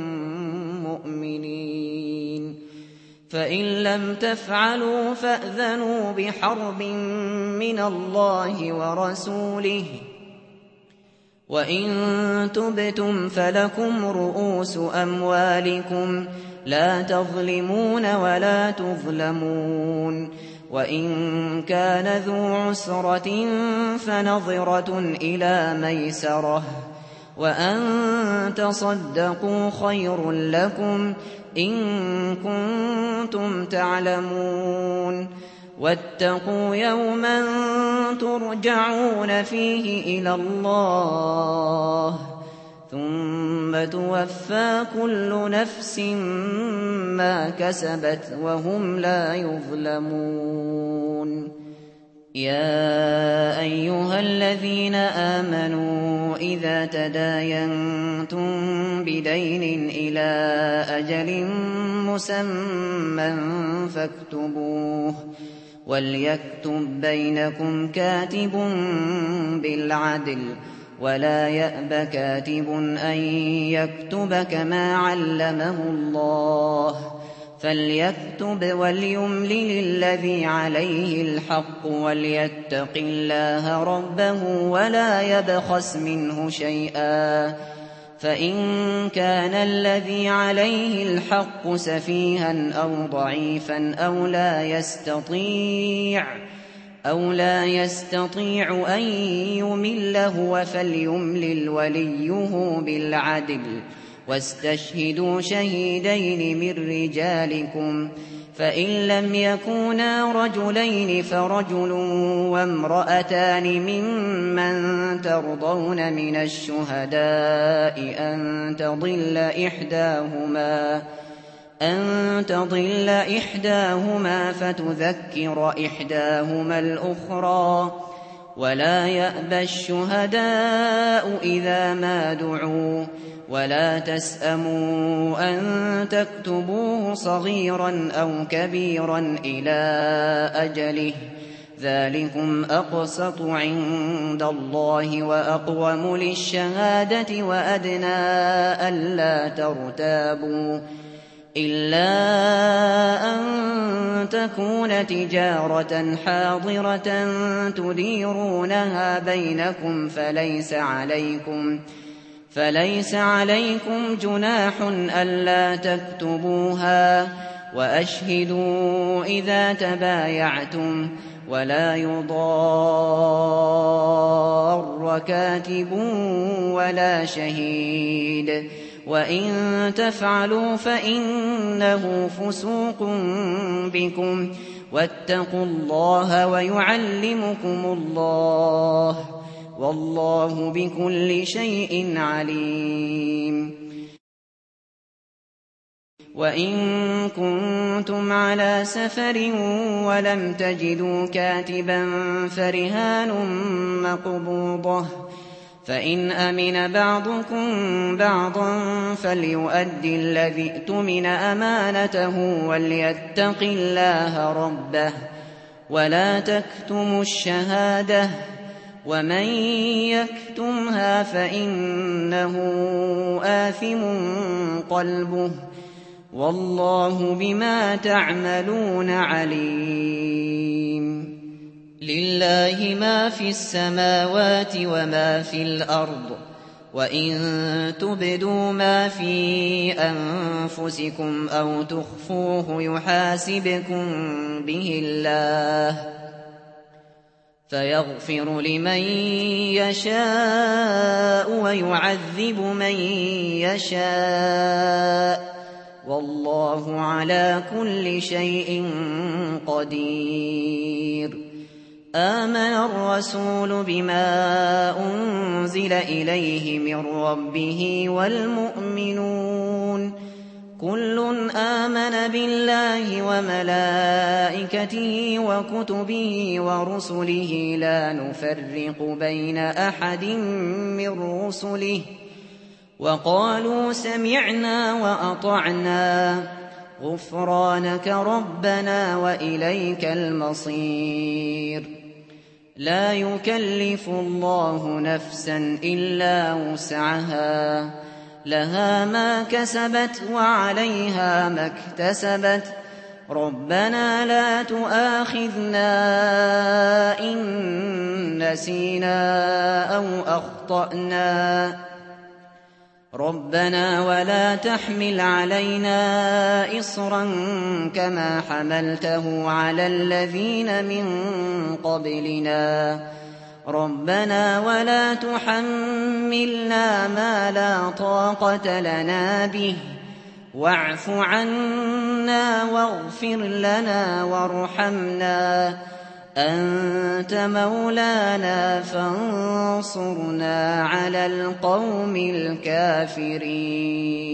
مؤمنين فإن لم تفعلوا فأذنوا بحرب من الله ورسوله وإن تبتم فلكم رؤوس أموالكم لا تظلمون ولا تظلمون وإن كان ذو عسرة فنظرة إلى ميسرة وأن تصدقوا خير لكم إن كنتم تعلمون واتقوا يوما ترجعون فيه إلى الله ثم توفى كل نفس ما كسبت وهم لا يظلمون يا أيها الذين آمنوا إذا تداينتم بدين إلى أجل مسمى فاكتبوه وليكتب بينكم كاتب بالعدل ولا يأب كاتب أن يكتب كما علمه الله فليكتب وليملل الذي عليه الحق وليتق الله ربه ولا يبخس منه شيئا، فإن كان الذي عليه الحق سفيها أو ضعيفا أو لا يستطيع أو لا يستطيع أن يمل هو فليملل وليه بالعدل، واستشهدوا شهيدين من رجالكم، فإن لم يكونا رجلين فرجل وامرأتان ممن ترضون من الشهداء أن تضل إحداهما أن تضل إحداهما فتذكر إحداهما الأخرى، ولا يأبى الشهداء إذا ما دعوا، ولا تسأموا أن تكتبوه صغيرا أو كبيرا إلى أجله، ذلكم أقسط عند الله وأقوم للشهادة وأدنى ألا ترتابوا، إلا أن تكون تجارة حاضرة تديرونها بينكم فليس عليكم فليس عليكم جناح ألا تكتبوها، وأشهدوا إذا تبايعتم، ولا يضار كاتب ولا شهيد، وإن تفعلوا فإنه فسوق بكم، واتقوا الله ويعلمكم الله، والله بكل شيء عليم. وإن كنتم على سفر ولم تجدوا كاتبا فرهان مقبوضة، فإن أمن بعضكم بعضا فليؤدي الذي اؤتمن أمانته وليتق الله ربه، ولا تكتموا الشهادة، ومن يكتمها فإنه آثم قلبه، والله بما تعملون عليم. لله ما في السماوات وما في الأرض، وإن تبدوا ما في أنفسكم أو تخفوه يحاسبكم به الله، فيغفر لمن يشاء ويعذب من يشاء، والله على كل شيء قدير. آمن الرسول بما أنزل إليه من ربه والمؤمنون كل آمن بالله وملائكته وكتبه ورسله لا نفرق بين أحد من رسله، وقالوا سمعنا وأطعنا غفرانك ربنا وإليك المصير. لا يكلف الله نفسا إلا وسعها، لها ما كسبت وعليها ما اكتسبت، ربنا لا تؤاخذنا إن نسينا أو أخطأنا، ربنا ولا تحمل علينا إصرا كما حملته على الذين من قبلنا، ربنا ولا تحملنا ما لا طاقة لنا به، واعف عنا واغفر لنا وارحمنا، أنت مولانا فانصرنا على القوم الكافرين.